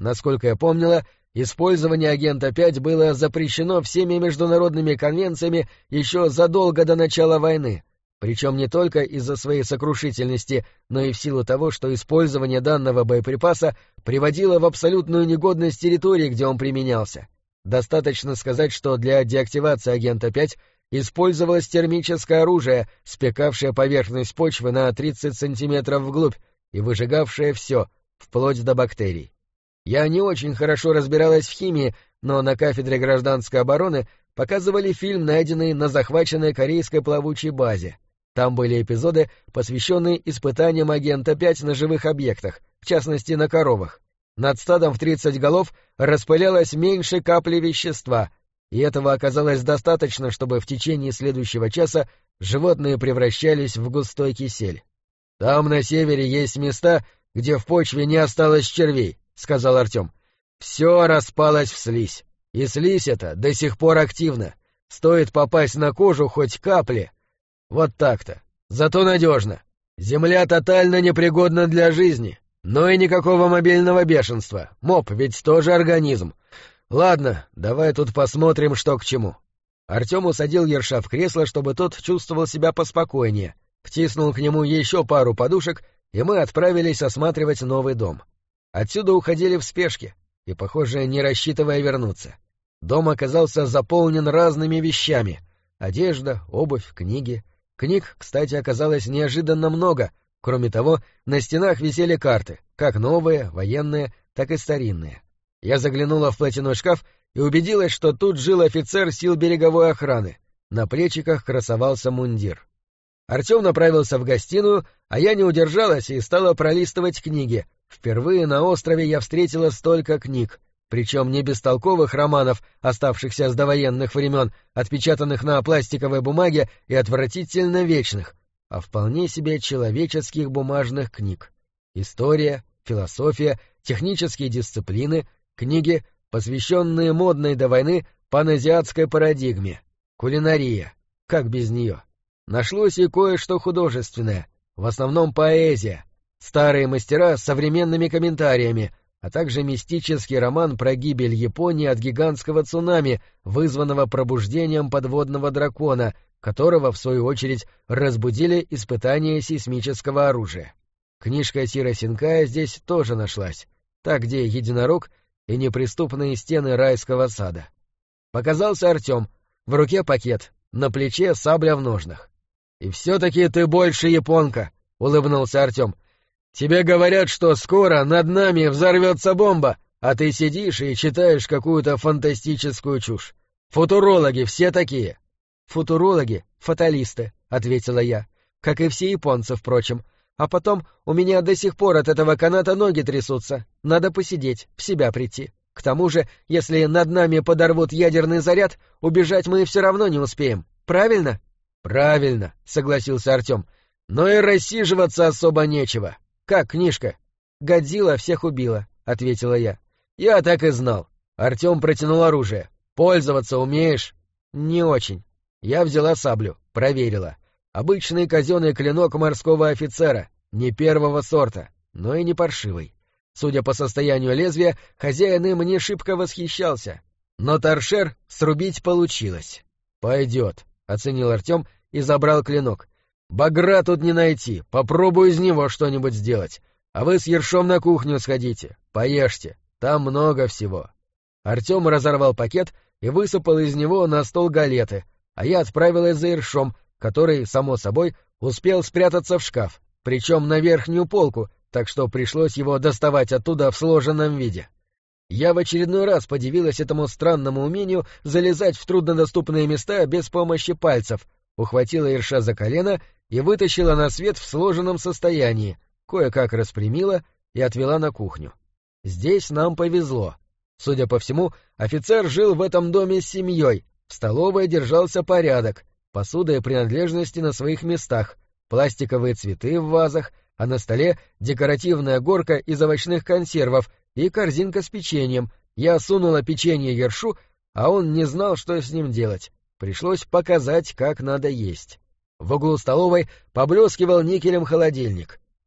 Насколько я помнила, использование агента 5 было запрещено всеми международными конвенциями еще задолго до начала войны, причем не только из-за своей сокрушительности, но и в силу того, что использование данного боеприпаса приводило в абсолютную негодность территории, где он применялся. Достаточно сказать, что для деактивации агента 5 использовалось термическое оружие, спекавшее поверхность почвы на 30 сантиметров вглубь и выжигавшее все, вплоть до бактерий. Я не очень хорошо разбиралась в химии, но на кафедре гражданской обороны показывали фильм, найденный на захваченной корейской плавучей базе. Там были эпизоды, посвященные испытаниям агента 5 на живых объектах, в частности на коровах. Над стадом в 30 голов распылялось меньше капли вещества, и этого оказалось достаточно, чтобы в течение следующего часа животные превращались в густой кисель. «Там на севере есть места, где в почве не осталось червей», — сказал Артем. «Все распалось в слизь, и слизь эта до сих пор активна. Стоит попасть на кожу хоть капли. Вот так-то. Зато надежно. Земля тотально непригодна для жизни, но и никакого мобильного бешенства. Моб ведь тоже организм. Ладно, давай тут посмотрим, что к чему». Артем усадил Ерша в кресло, чтобы тот чувствовал себя поспокойнее, втиснул к нему еще пару подушек, и мы отправились осматривать новый дом. Отсюда уходили в спешке и, похоже, не рассчитывая вернуться. Дом оказался заполнен разными вещами — одежда, обувь, книги. Книг, кстати, оказалось неожиданно много. Кроме того, на стенах висели карты, как новые, военные, так и старинные. Я заглянула в платяной шкаф и убедилась, что тут жил офицер сил береговой охраны. На плечиках красовался мундир. Артем направился в гостиную, а я не удержалась и стала пролистывать книги. Впервые на острове я встретила столько книг, причем не бестолковых романов, оставшихся с довоенных времен, отпечатанных на пластиковой бумаге и отвратительно вечных, а вполне себе человеческих бумажных книг. История, философия, технические дисциплины, книги, посвященные модной до войны паназиатской парадигме, кулинария, как без нее. Нашлось и кое-что художественное, в основном поэзия, старые мастера с современными комментариями, а также мистический роман про гибель Японии от гигантского цунами, вызванного пробуждением подводного дракона, которого, в свою очередь, разбудили испытания сейсмического оружия. Книжка Сиро Синкая здесь тоже нашлась, та, где единорог и неприступные стены райского сада. Показался Артем, в руке пакет, на плече сабля в ножнах. «И все-таки ты больше японка», — улыбнулся Артем. «Тебе говорят, что скоро над нами взорвется бомба, а ты сидишь и читаешь какую-то фантастическую чушь. Футурологи все такие». «Футурологи — фаталисты», — ответила я, — «как и все японцы, впрочем. А потом у меня до сих пор от этого каната ноги трясутся. Надо посидеть, в себя прийти. К тому же, если над нами подорвут ядерный заряд, убежать мы все равно не успеем. Правильно?» «Правильно», — согласился Артем. «Но и рассиживаться особо нечего. Как книжка?» «Годзилла всех убила», — ответила я. «Я так и знал». Артем протянул оружие. «Пользоваться умеешь?» «Не очень». Я взяла саблю, проверила. Обычный казенный клинок морского офицера, не первого сорта, но и не паршивый. Судя по состоянию лезвия, хозяин им не шибко восхищался. Но торшер срубить получилось. «Пойдет», — оценил Артем и забрал клинок. «Багра тут не найти, попробую из него что-нибудь сделать. А вы с Ершом на кухню сходите, поешьте, там много всего». Артем разорвал пакет и высыпал из него на стол галеты, а я отправилась за Ершом, который, само собой, успел спрятаться в шкаф, причем на верхнюю полку, так что пришлось его доставать оттуда в сложенном виде. Я в очередной раз подивилась этому странному умению залезать в труднодоступные места без помощи пальцев, ухватила Ерша за колено и вытащила на свет в сложенном состоянии, кое-как распрямила и отвела на кухню. Здесь нам повезло. Судя по всему, офицер жил в этом доме с семьей, в столовой держался порядок, посуда и принадлежности на своих местах, пластиковые цветы в вазах, а на столе декоративная горка из овощных консервов и корзинка с печеньем. Я сунула печенье Ершу, а он не знал, что с ним делать. Пришлось показать, как надо есть. В углу столовой поблескивал никелем холодильник.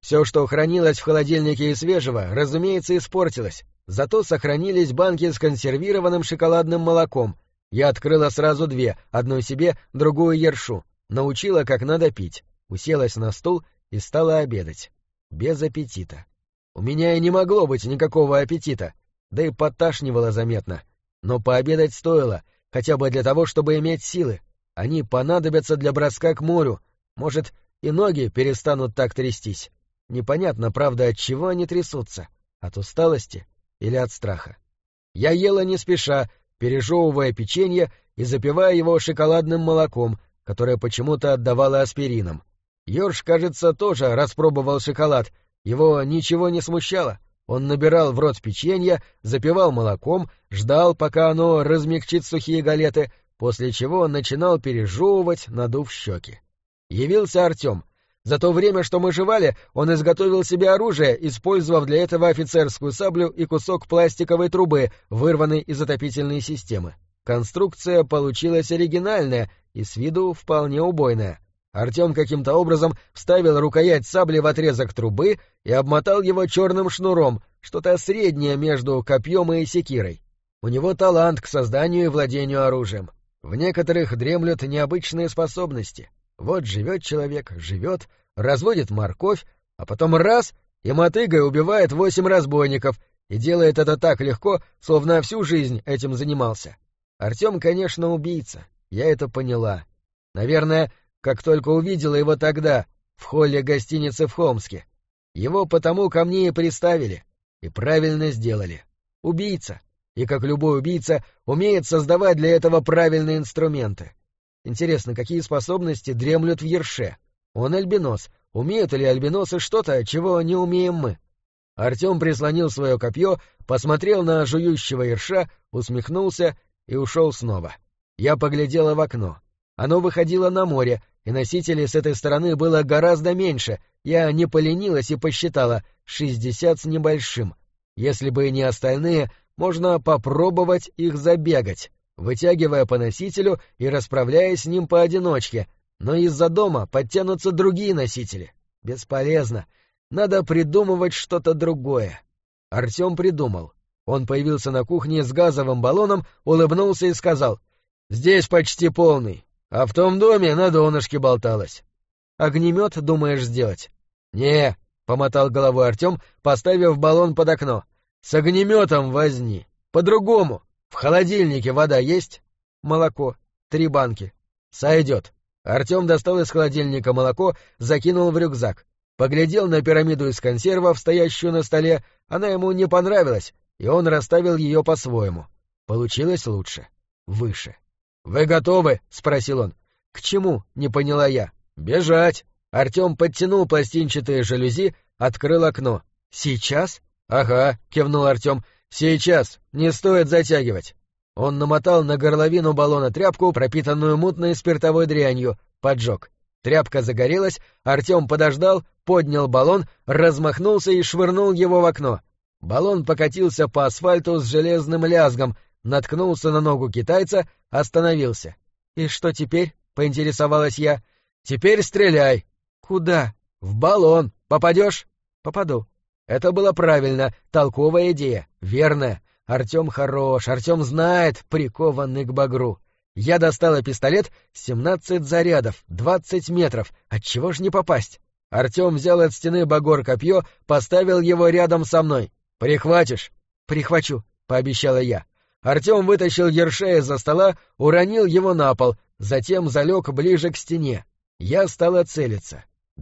Все, что хранилось в холодильнике из свежего, разумеется, испортилось. Зато сохранились банки с консервированным шоколадным молоком. Я открыла сразу две, одну себе, другую Ершу. Научила, как надо пить. Уселась на стул и стала обедать. Без аппетита. У меня и не могло быть никакого аппетита. Да и подташнивало заметно. Но пообедать стоило, хотя бы для того, чтобы иметь силы. Они понадобятся для броска к морю. Может, и ноги перестанут так трястись. Непонятно, правда, от чего они трясутся. От усталости или от страха. Я ела не спеша, пережевывая печенье и запивая его шоколадным молоком, которое почему-то отдавало аспирином. Йорш, кажется, тоже распробовал шоколад. Его ничего не смущало. Он набирал в рот печенье, запивал молоком, ждал, пока оно размягчит сухие галеты, после чего он начинал пережевывать, надув щеки. Явился Артем. За то время, что мы жевали, он изготовил себе оружие, использовав для этого офицерскую саблю и кусок пластиковой трубы, вырванной из отопительной системы. Конструкция получилась оригинальная и с виду вполне убойная. Артем каким-то образом вставил рукоять сабли в отрезок трубы и обмотал его черным шнуром, что-то среднее между копьем и секирой. У него талант к созданию и владению оружием. В некоторых дремлют необычные способности. Вот живет человек, живет, разводит морковь, а потом раз — и мотыгой убивает 8 разбойников, и делает это так легко, словно всю жизнь этим занимался. Артем, конечно, убийца, я это поняла. Наверное, как только увидела его тогда, в холле гостиницы в Холмске. Его потому ко мне и приставили, и правильно сделали. Убийца, и, как любой убийца, умеет создавать для этого правильные инструменты. Интересно, какие способности дремлют в Ерше? Он альбинос. Умеют ли альбиносы что-то, чего не умеем мы? Артем прислонил свое копье, посмотрел на жующего Ерша, усмехнулся и ушел снова. Я поглядела в окно. Оно выходило на море, и носителей с этой стороны было гораздо меньше. Я не поленилась и посчитала — 60 с небольшим. Если бы и не остальные, можно попробовать их забегать, вытягивая по носителю и расправляясь с ним поодиночке, но из-за дома подтянутся другие носители. Бесполезно. Надо придумывать что-то другое. Артем придумал. Он появился на кухне с газовым баллоном, улыбнулся и сказал: «Здесь почти полный, а в том доме на донышке болталось». «Огнемет думаешь сделать?» «Не», — помотал головой Артем, поставив баллон под окно. «С огнеметом возни. По-другому. В холодильнике вода есть?» «Молоко. 3 банки». «Сойдет». Артем достал из холодильника молоко, закинул в рюкзак. Поглядел на пирамиду из консервов, стоящую на столе. Она ему не понравилась, и он расставил ее по-своему. Получилось лучше. Выше. «Вы готовы?» — спросил он. «К чему?» — не поняла я. «Бежать». Артем подтянул пластинчатые жалюзи, открыл окно. «Сейчас?» «Ага», — кивнул Артем. «Сейчас. Не стоит затягивать». Он намотал на горловину баллона тряпку, пропитанную мутной спиртовой дрянью, поджег. Тряпка загорелась, Артем подождал, поднял баллон, размахнулся и швырнул его в окно. Баллон покатился по асфальту с железным лязгом, наткнулся на ногу китайца, остановился. «И что теперь?» — поинтересовалась я. «Теперь стреляй». «Куда?» «В баллон. Попадешь?» «Попаду». Это было правильно, толковая идея, верная. Артем хорош, Артем знает, прикованный к багру. Я достала пистолет, 17 зарядов, 20 метров, отчего ж не попасть? Артем взял от стены багор копье, поставил его рядом со мной. «Прихватишь?» «Прихвачу», — пообещала я. Артем вытащил Ерша из-за стола, уронил его на пол, затем залег ближе к стене. Я стала целиться.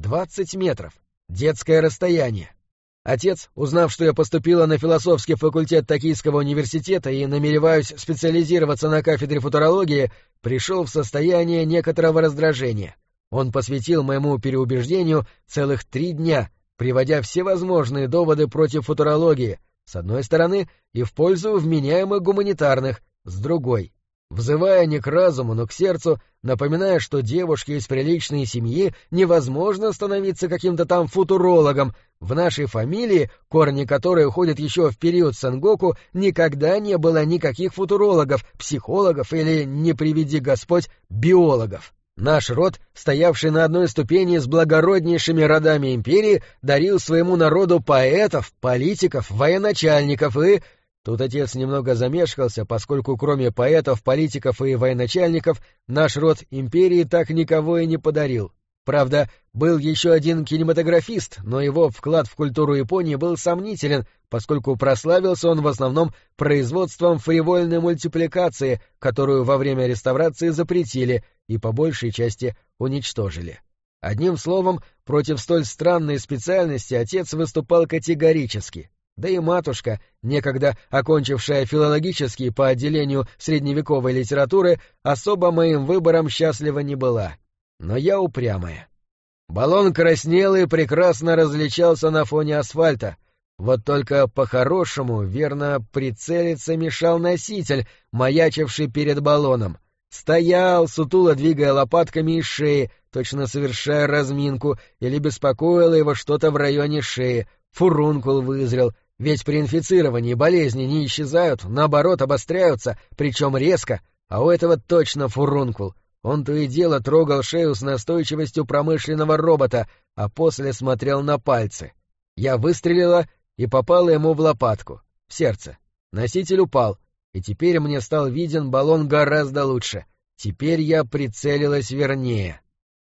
20 метров. Детское расстояние. Отец, узнав, что я поступила на философский факультет Токийского университета и намереваюсь специализироваться на кафедре футурологии, пришел в состояние некоторого раздражения. Он посвятил моему переубеждению целых 3 дня, приводя всевозможные доводы против футурологии, с одной стороны, и в пользу вменяемых гуманитарных, с другой. Взывая не к разуму, но к сердцу, напоминая, что девушке из приличной семьи невозможно становиться каким-то там футурологом. В нашей фамилии, корни которой уходят еще в период Сэнгоку, никогда не было никаких футурологов, психологов или, не приведи Господь, биологов. Наш род, стоявший на одной ступени с благороднейшими родами империи, дарил своему народу поэтов, политиков, военачальников и... Тут отец немного замешкался, поскольку кроме поэтов, политиков и военачальников наш род империи так никого и не подарил. Правда, был еще один кинематографист, но его вклад в культуру Японии был сомнителен, поскольку прославился он в основном производством фривольной мультипликации, которую во время реставрации запретили и по большей части уничтожили. Одним словом, против столь странной специальности отец выступал категорически. Да и матушка, некогда окончившая филологический по отделению средневековой литературы, особо моим выбором счастлива не была. Но я упрямая. Баллон краснел и прекрасно различался на фоне асфальта. Вот только по-хорошему, верно, прицелиться мешал носитель, маячивший перед баллоном. Стоял, сутуло двигая лопатками из шеи, точно совершая разминку, или беспокоило его что-то в районе шеи. Фурункул вызрел, ведь при инфицировании болезни не исчезают, наоборот обостряются, причем резко, а у этого точно фурункул. Он то и дело трогал шею с настойчивостью промышленного робота, а после смотрел на пальцы. Я выстрелила и попала ему в лопатку, в сердце. Носитель упал, и теперь мне стал виден баллон гораздо лучше. Теперь я прицелилась вернее.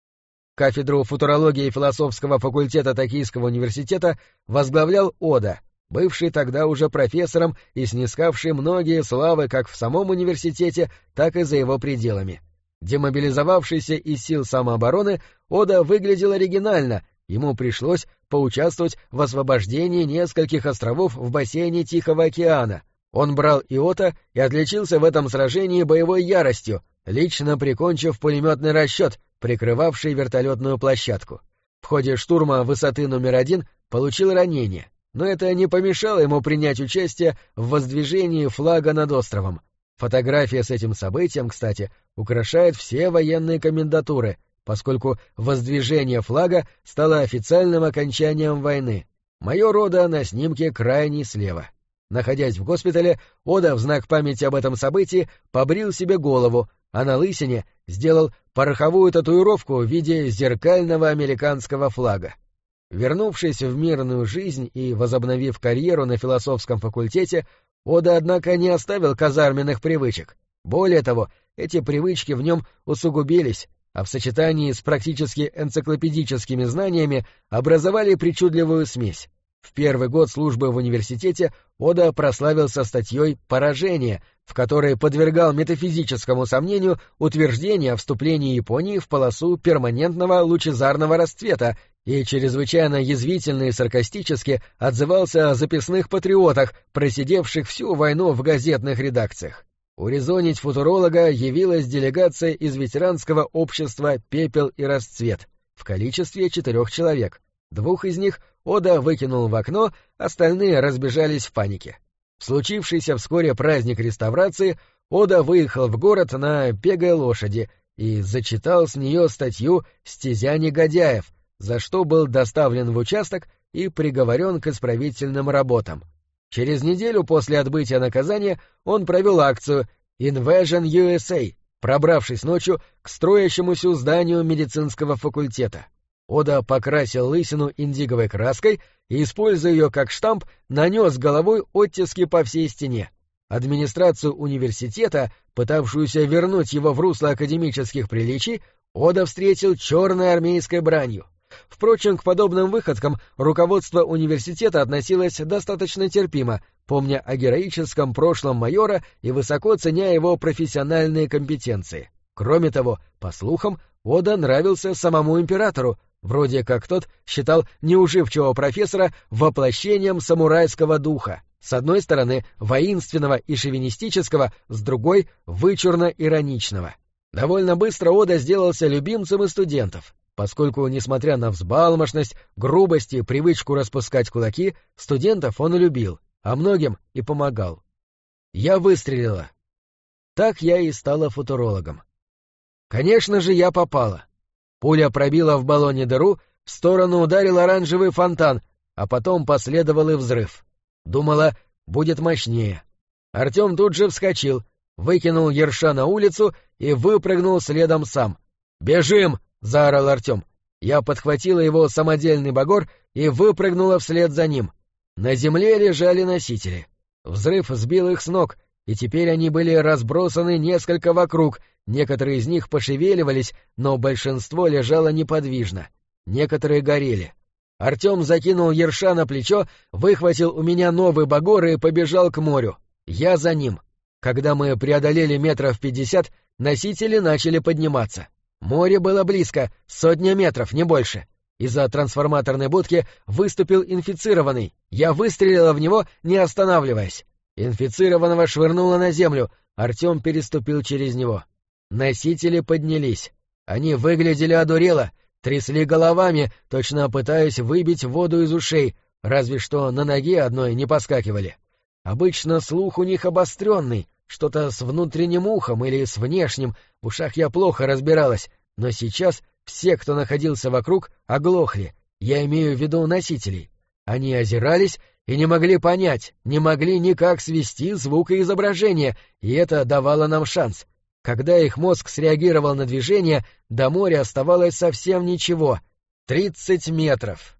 Кафедру футурологии философского факультета Токийского университета возглавлял Ода, бывший тогда уже профессором и снискавший многие славы как в самом университете, так и за его пределами. Демобилизовавшийся из сил самообороны, Ода выглядел оригинально, ему пришлось поучаствовать в освобождении нескольких островов в бассейне Тихого океана. Он брал Иота и отличился в этом сражении боевой яростью, лично прикончив пулеметный расчет, прикрывавший вертолетную площадку. В ходе штурма высоты номер 1 получил ранение, но это не помешало ему принять участие в воздвижении флага над островом. Фотография с этим событием, кстати, украшает все военные комендатуры, поскольку воздвижение флага стало официальным окончанием войны. Майор Ода на снимке крайний слева. Находясь в госпитале, Ода в знак памяти об этом событии побрил себе голову, а на лысине сделал пороховую татуировку в виде зеркального американского флага. Вернувшись в мирную жизнь и возобновив карьеру на философском факультете, Ода, однако, не оставил казарменных привычек. Более того, эти привычки в нем усугубились, а в сочетании с практически энциклопедическими знаниями образовали причудливую смесь. В первый год службы в университете Ода прославился статьей «Поражение», в которой подвергал метафизическому сомнению утверждение о вступлении Японии в полосу перманентного лучезарного расцвета и чрезвычайно язвительно и саркастически отзывался о записных патриотах, просидевших всю войну в газетных редакциях. Урезонить футуролога явилась делегация из ветеранского общества «Пепел и расцвет» в количестве 4 человек. 2 из них Ода выкинул в окно, остальные разбежались в панике. В случившийся вскоре праздник реставрации Ода выехал в город на пегой лошади и зачитал с нее статью «Стезя негодяев», за что был доставлен в участок и приговорен к исправительным работам. Через неделю после отбытия наказания он провел акцию «Invasion USA», пробравшись ночью к строящемуся зданию медицинского факультета. Ода покрасил лысину индиговой краской и, используя ее как штамп, нанес головой оттиски по всей стене. Администрацию университета, пытавшуюся вернуть его в русло академических приличий, Ода встретил черной армейской бранью. Впрочем, к подобным выходкам руководство университета относилось достаточно терпимо, помня о героическом прошлом майора и высоко ценя его профессиональные компетенции. Кроме того, по слухам, Ода нравился самому императору, вроде как тот считал неуживчивого профессора воплощением самурайского духа. С одной стороны, воинственного и шовинистического, с другой — вычурно-ироничного. Довольно быстро Ода сделался любимцем и студентов, поскольку, несмотря на взбалмошность, грубость и привычку распускать кулаки, студентов он любил, а многим и помогал. Я выстрелила. Так я и стала футурологом. Конечно же, я попала. Пуля пробила в баллоне дыру, в сторону ударил оранжевый фонтан, а потом последовал и взрыв. Думала, будет мощнее. Артем тут же вскочил, выкинул ерша на улицу и выпрыгнул следом сам. «Бежим!» — заорал Артем. Я подхватила его самодельный багор и выпрыгнула вслед за ним. На земле лежали носители. Взрыв сбил их с ног, и теперь они были разбросаны несколько вокруг, некоторые из них пошевеливались, но большинство лежало неподвижно. Некоторые горели. Артем закинул Ерша на плечо, выхватил у меня новый багор и побежал к морю. Я за ним. Когда мы преодолели 50 метров, носители начали подниматься. Море было близко, 100 метров, не больше. Из-за трансформаторной будки выступил инфицированный. Я выстрелила в него, не останавливаясь. Инфицированного швырнуло на землю. Артем переступил через него. Носители поднялись. Они выглядели одурело, трясли головами, точно пытаясь выбить воду из ушей, разве что на ноге одной не поскакивали. Обычно слух у них обостренный, что-то с внутренним ухом или с внешним, в ушах я плохо разбиралась, но сейчас все, кто находился вокруг, оглохли, я имею в виду носителей. Они озирались и не могли понять, не могли никак свести звук и изображение, и это давало нам шанс. Когда их мозг среагировал на движение, до моря оставалось совсем ничего. 30 метров.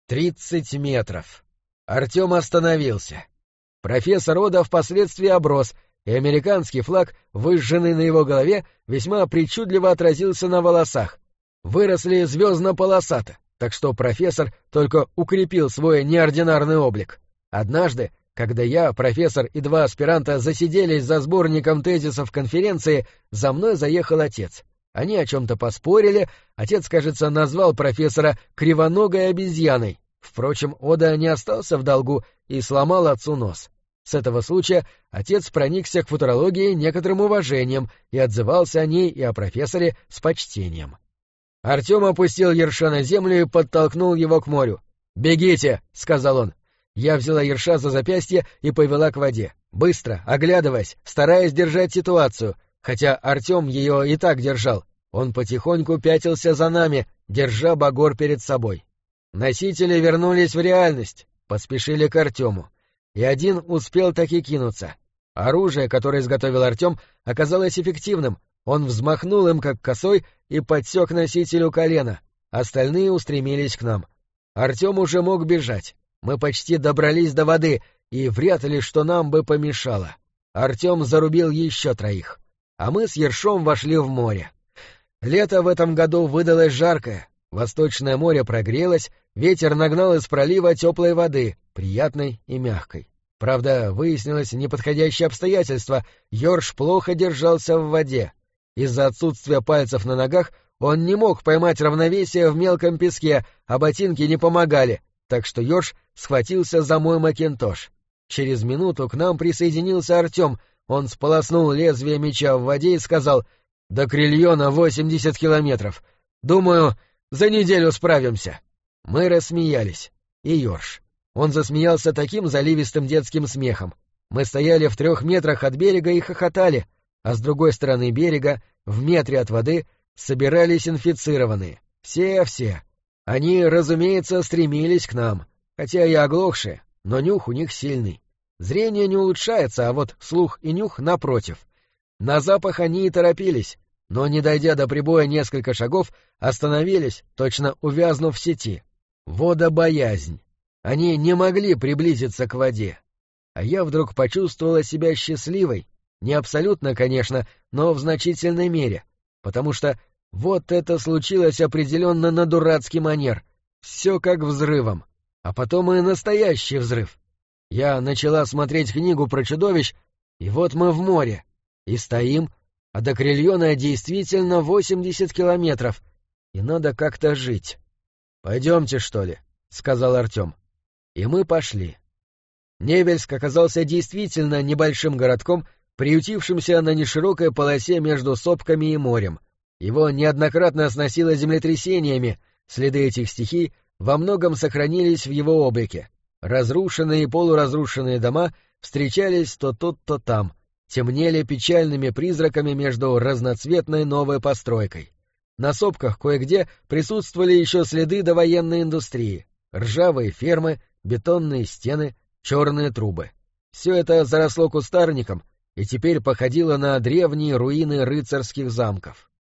30 метров. Артем остановился. Профессор Ода впоследствии оброс, и американский флаг, выжженный на его голове, весьма причудливо отразился на волосах. Выросли звездно-полосато, так что профессор только укрепил свой неординарный облик. Однажды, когда я, профессор и 2 аспиранта засиделись за сборником тезисов конференции, за мной заехал отец. Они о чем-то поспорили, отец, кажется, назвал профессора кривоногой обезьяной. Впрочем, Ода не остался в долгу и сломал отцу нос. С этого случая отец проникся к футурологии некоторым уважением и отзывался о ней и о профессоре с почтением. Артем опустил Ерша на землю и подтолкнул его к морю. «Бегите!» — сказал он. Я взяла Ерша за запястье и повела к воде, быстро, оглядываясь, стараясь держать ситуацию, хотя Артем ее и так держал. Он потихоньку пятился за нами, держа багор перед собой. Носители вернулись в реальность, поспешили к Артему. И один успел таки кинуться. Оружие, которое изготовил Артем, оказалось эффективным. Он взмахнул им как косой и подсек носителю колено. Остальные устремились к нам. Артем уже мог бежать. Мы почти добрались до воды, и вряд ли что нам бы помешало. Артем зарубил еще 3, а мы с Ершом вошли в море. Лето в этом году выдалось жаркое. Восточное море прогрелось, ветер нагнал из пролива теплой воды, приятной и мягкой. Правда, выяснилось неподходящее обстоятельство — Йорш плохо держался в воде. Из-за отсутствия пальцев на ногах он не мог поймать равновесие в мелком песке, а ботинки не помогали, так что Йорш схватился за мой макинтош. Через минуту к нам присоединился Артем, он сполоснул лезвие меча в воде и сказал: «До Крильона 80 километров. Думаю, за неделю справимся». Мы рассмеялись. И Йорш. Он засмеялся таким заливистым детским смехом. Мы стояли в 3 метрах от берега и хохотали, а с другой стороны берега, в метре от воды, собирались инфицированные. Все. Они, разумеется, стремились к нам, хотя и оглохшие, но нюх у них сильный. Зрение не улучшается, а вот слух и нюх напротив. На запах они и торопились, но, не дойдя до прибоя несколько шагов, остановились, точно увязнув в сети. Водобоязнь. Они не могли приблизиться к воде. А я вдруг почувствовала себя счастливой, не абсолютно, конечно, но в значительной мере, потому что вот это случилось определенно на дурацкий манер, все как взрывом, а потом и настоящий взрыв. Я начала смотреть книгу про чудовищ, и вот мы в море, и стоим, а до Крильона действительно 80 километров, и надо как-то жить. «Пойдемте, что ли?» — сказал Артем. И мы пошли. Невельск оказался действительно небольшим городком, приютившимся на неширокой полосе между сопками и морем. Его неоднократно сносило землетрясениями, следы этих стихий во многом сохранились в его облике. Разрушенные и полуразрушенные дома встречались то тут, то там, темнели печальными призраками между разноцветной новой постройкой. На сопках кое-где присутствовали еще следы довоенной индустрии, ржавые фермы, бетонные стены, черные трубы. Все это заросло кустарником и теперь походило на древние руины рыцарских замков.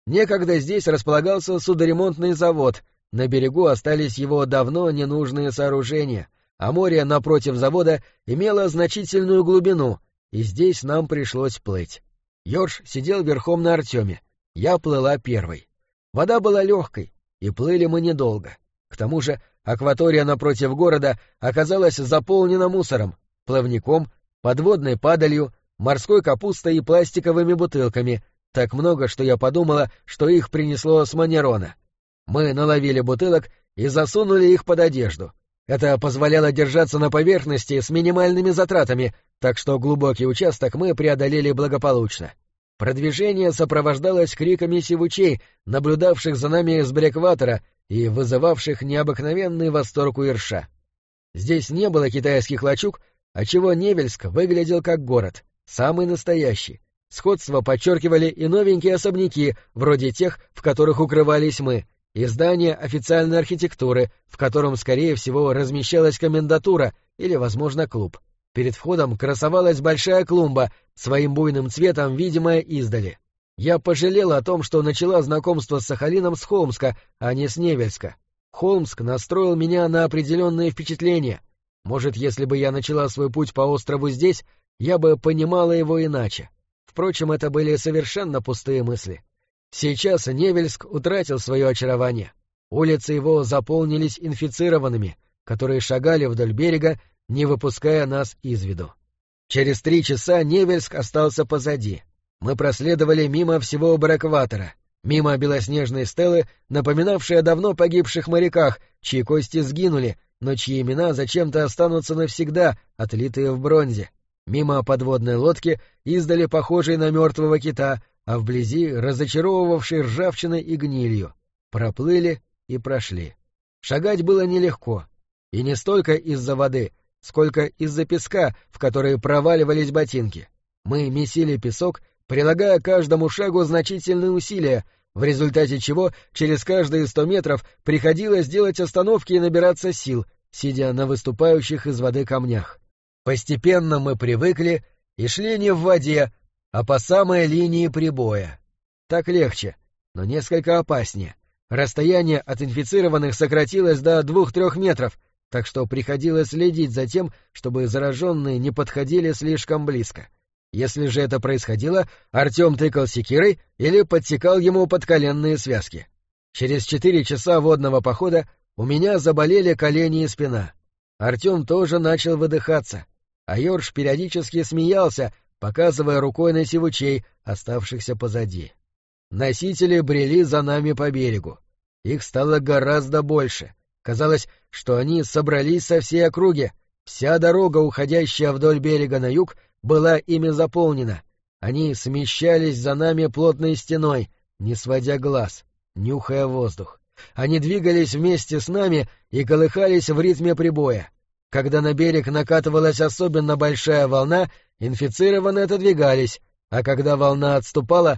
Некогда здесь располагался судоремонтный завод, на берегу остались его давно ненужные сооружения, а море напротив завода имело значительную глубину, и здесь нам пришлось плыть. Йорш сидел верхом на Артеме, я плыла первой. Вода была легкой, и плыли мы недолго. К тому же акватория напротив города оказалась заполнена мусором, плавником, подводной падалью, морской капустой и пластиковыми бутылками, так много, что я подумала, что их принесло с Манерона. Мы наловили бутылок и засунули их под одежду. Это позволяло держаться на поверхности с минимальными затратами, так что глубокий участок мы преодолели благополучно. Продвижение сопровождалось криками сивучей, наблюдавших за нами с брекватера и вызывавших необыкновенный восторг у Ирша. Здесь не было китайских лачуг, отчего Невельск выглядел как город, самый настоящий. Сходство подчеркивали и новенькие особняки, вроде тех, в которых укрывались мы, и здания официальной архитектуры, в котором, скорее всего, размещалась комендатура или, возможно, клуб. Перед входом красовалась большая клумба, своим буйным цветом видимая издали. Я пожалела о том, что начала знакомство с Сахалином с Холмска, а не с Невельска. Холмск настроил меня на определенные впечатления. Может, если бы я начала свой путь по острову здесь, я бы понимала его иначе. Впрочем, это были совершенно пустые мысли. Сейчас Невельск утратил свое очарование. Улицы его заполнились инфицированными, которые шагали вдоль берега, не выпуская нас из виду. Через 3 часа Невельск остался позади. Мы проследовали мимо всего Брекватера, мимо белоснежной стелы, напоминавшей о давно погибших моряках, чьи кости сгинули, но чьи имена зачем-то останутся навсегда, отлитые в бронзе, мимо подводной лодки, издали похожей на мертвого кита, а вблизи разочаровывавшей ржавчиной и гнилью. Проплыли и прошли. Шагать было нелегко, и не столько из-за воды, сколько из-за песка, в который проваливались ботинки. Мы месили песок, прилагая к каждому шагу значительные усилия, в результате чего через каждые 100 метров приходилось делать остановки и набираться сил, сидя на выступающих из воды камнях. Постепенно мы привыкли и шли не в воде, а по самой линии прибоя. Так легче, но несколько опаснее. Расстояние от инфицированных сократилось до 2-3 метров, так что приходилось следить за тем, чтобы зараженные не подходили слишком близко. Если же это происходило, Артем тыкал секирой или подсекал ему подколенные связки. Через 4 часа водного похода у меня заболели колени и спина. Артем тоже начал выдыхаться, а Йорш периодически смеялся, показывая рукой на сивучей, оставшихся позади. Носители брели за нами по берегу. Их стало гораздо больше. Казалось, что они собрались со всей округи. Вся дорога, уходящая вдоль берега на юг, была ими заполнена. Они смещались за нами плотной стеной, не сводя глаз, нюхая воздух. Они двигались вместе с нами и колыхались в ритме прибоя. Когда на берег накатывалась особенно большая волна, инфицированные отодвигались, а когда волна отступала,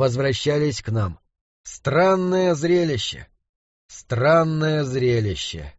возвращались к нам. Странное зрелище. Странное зрелище.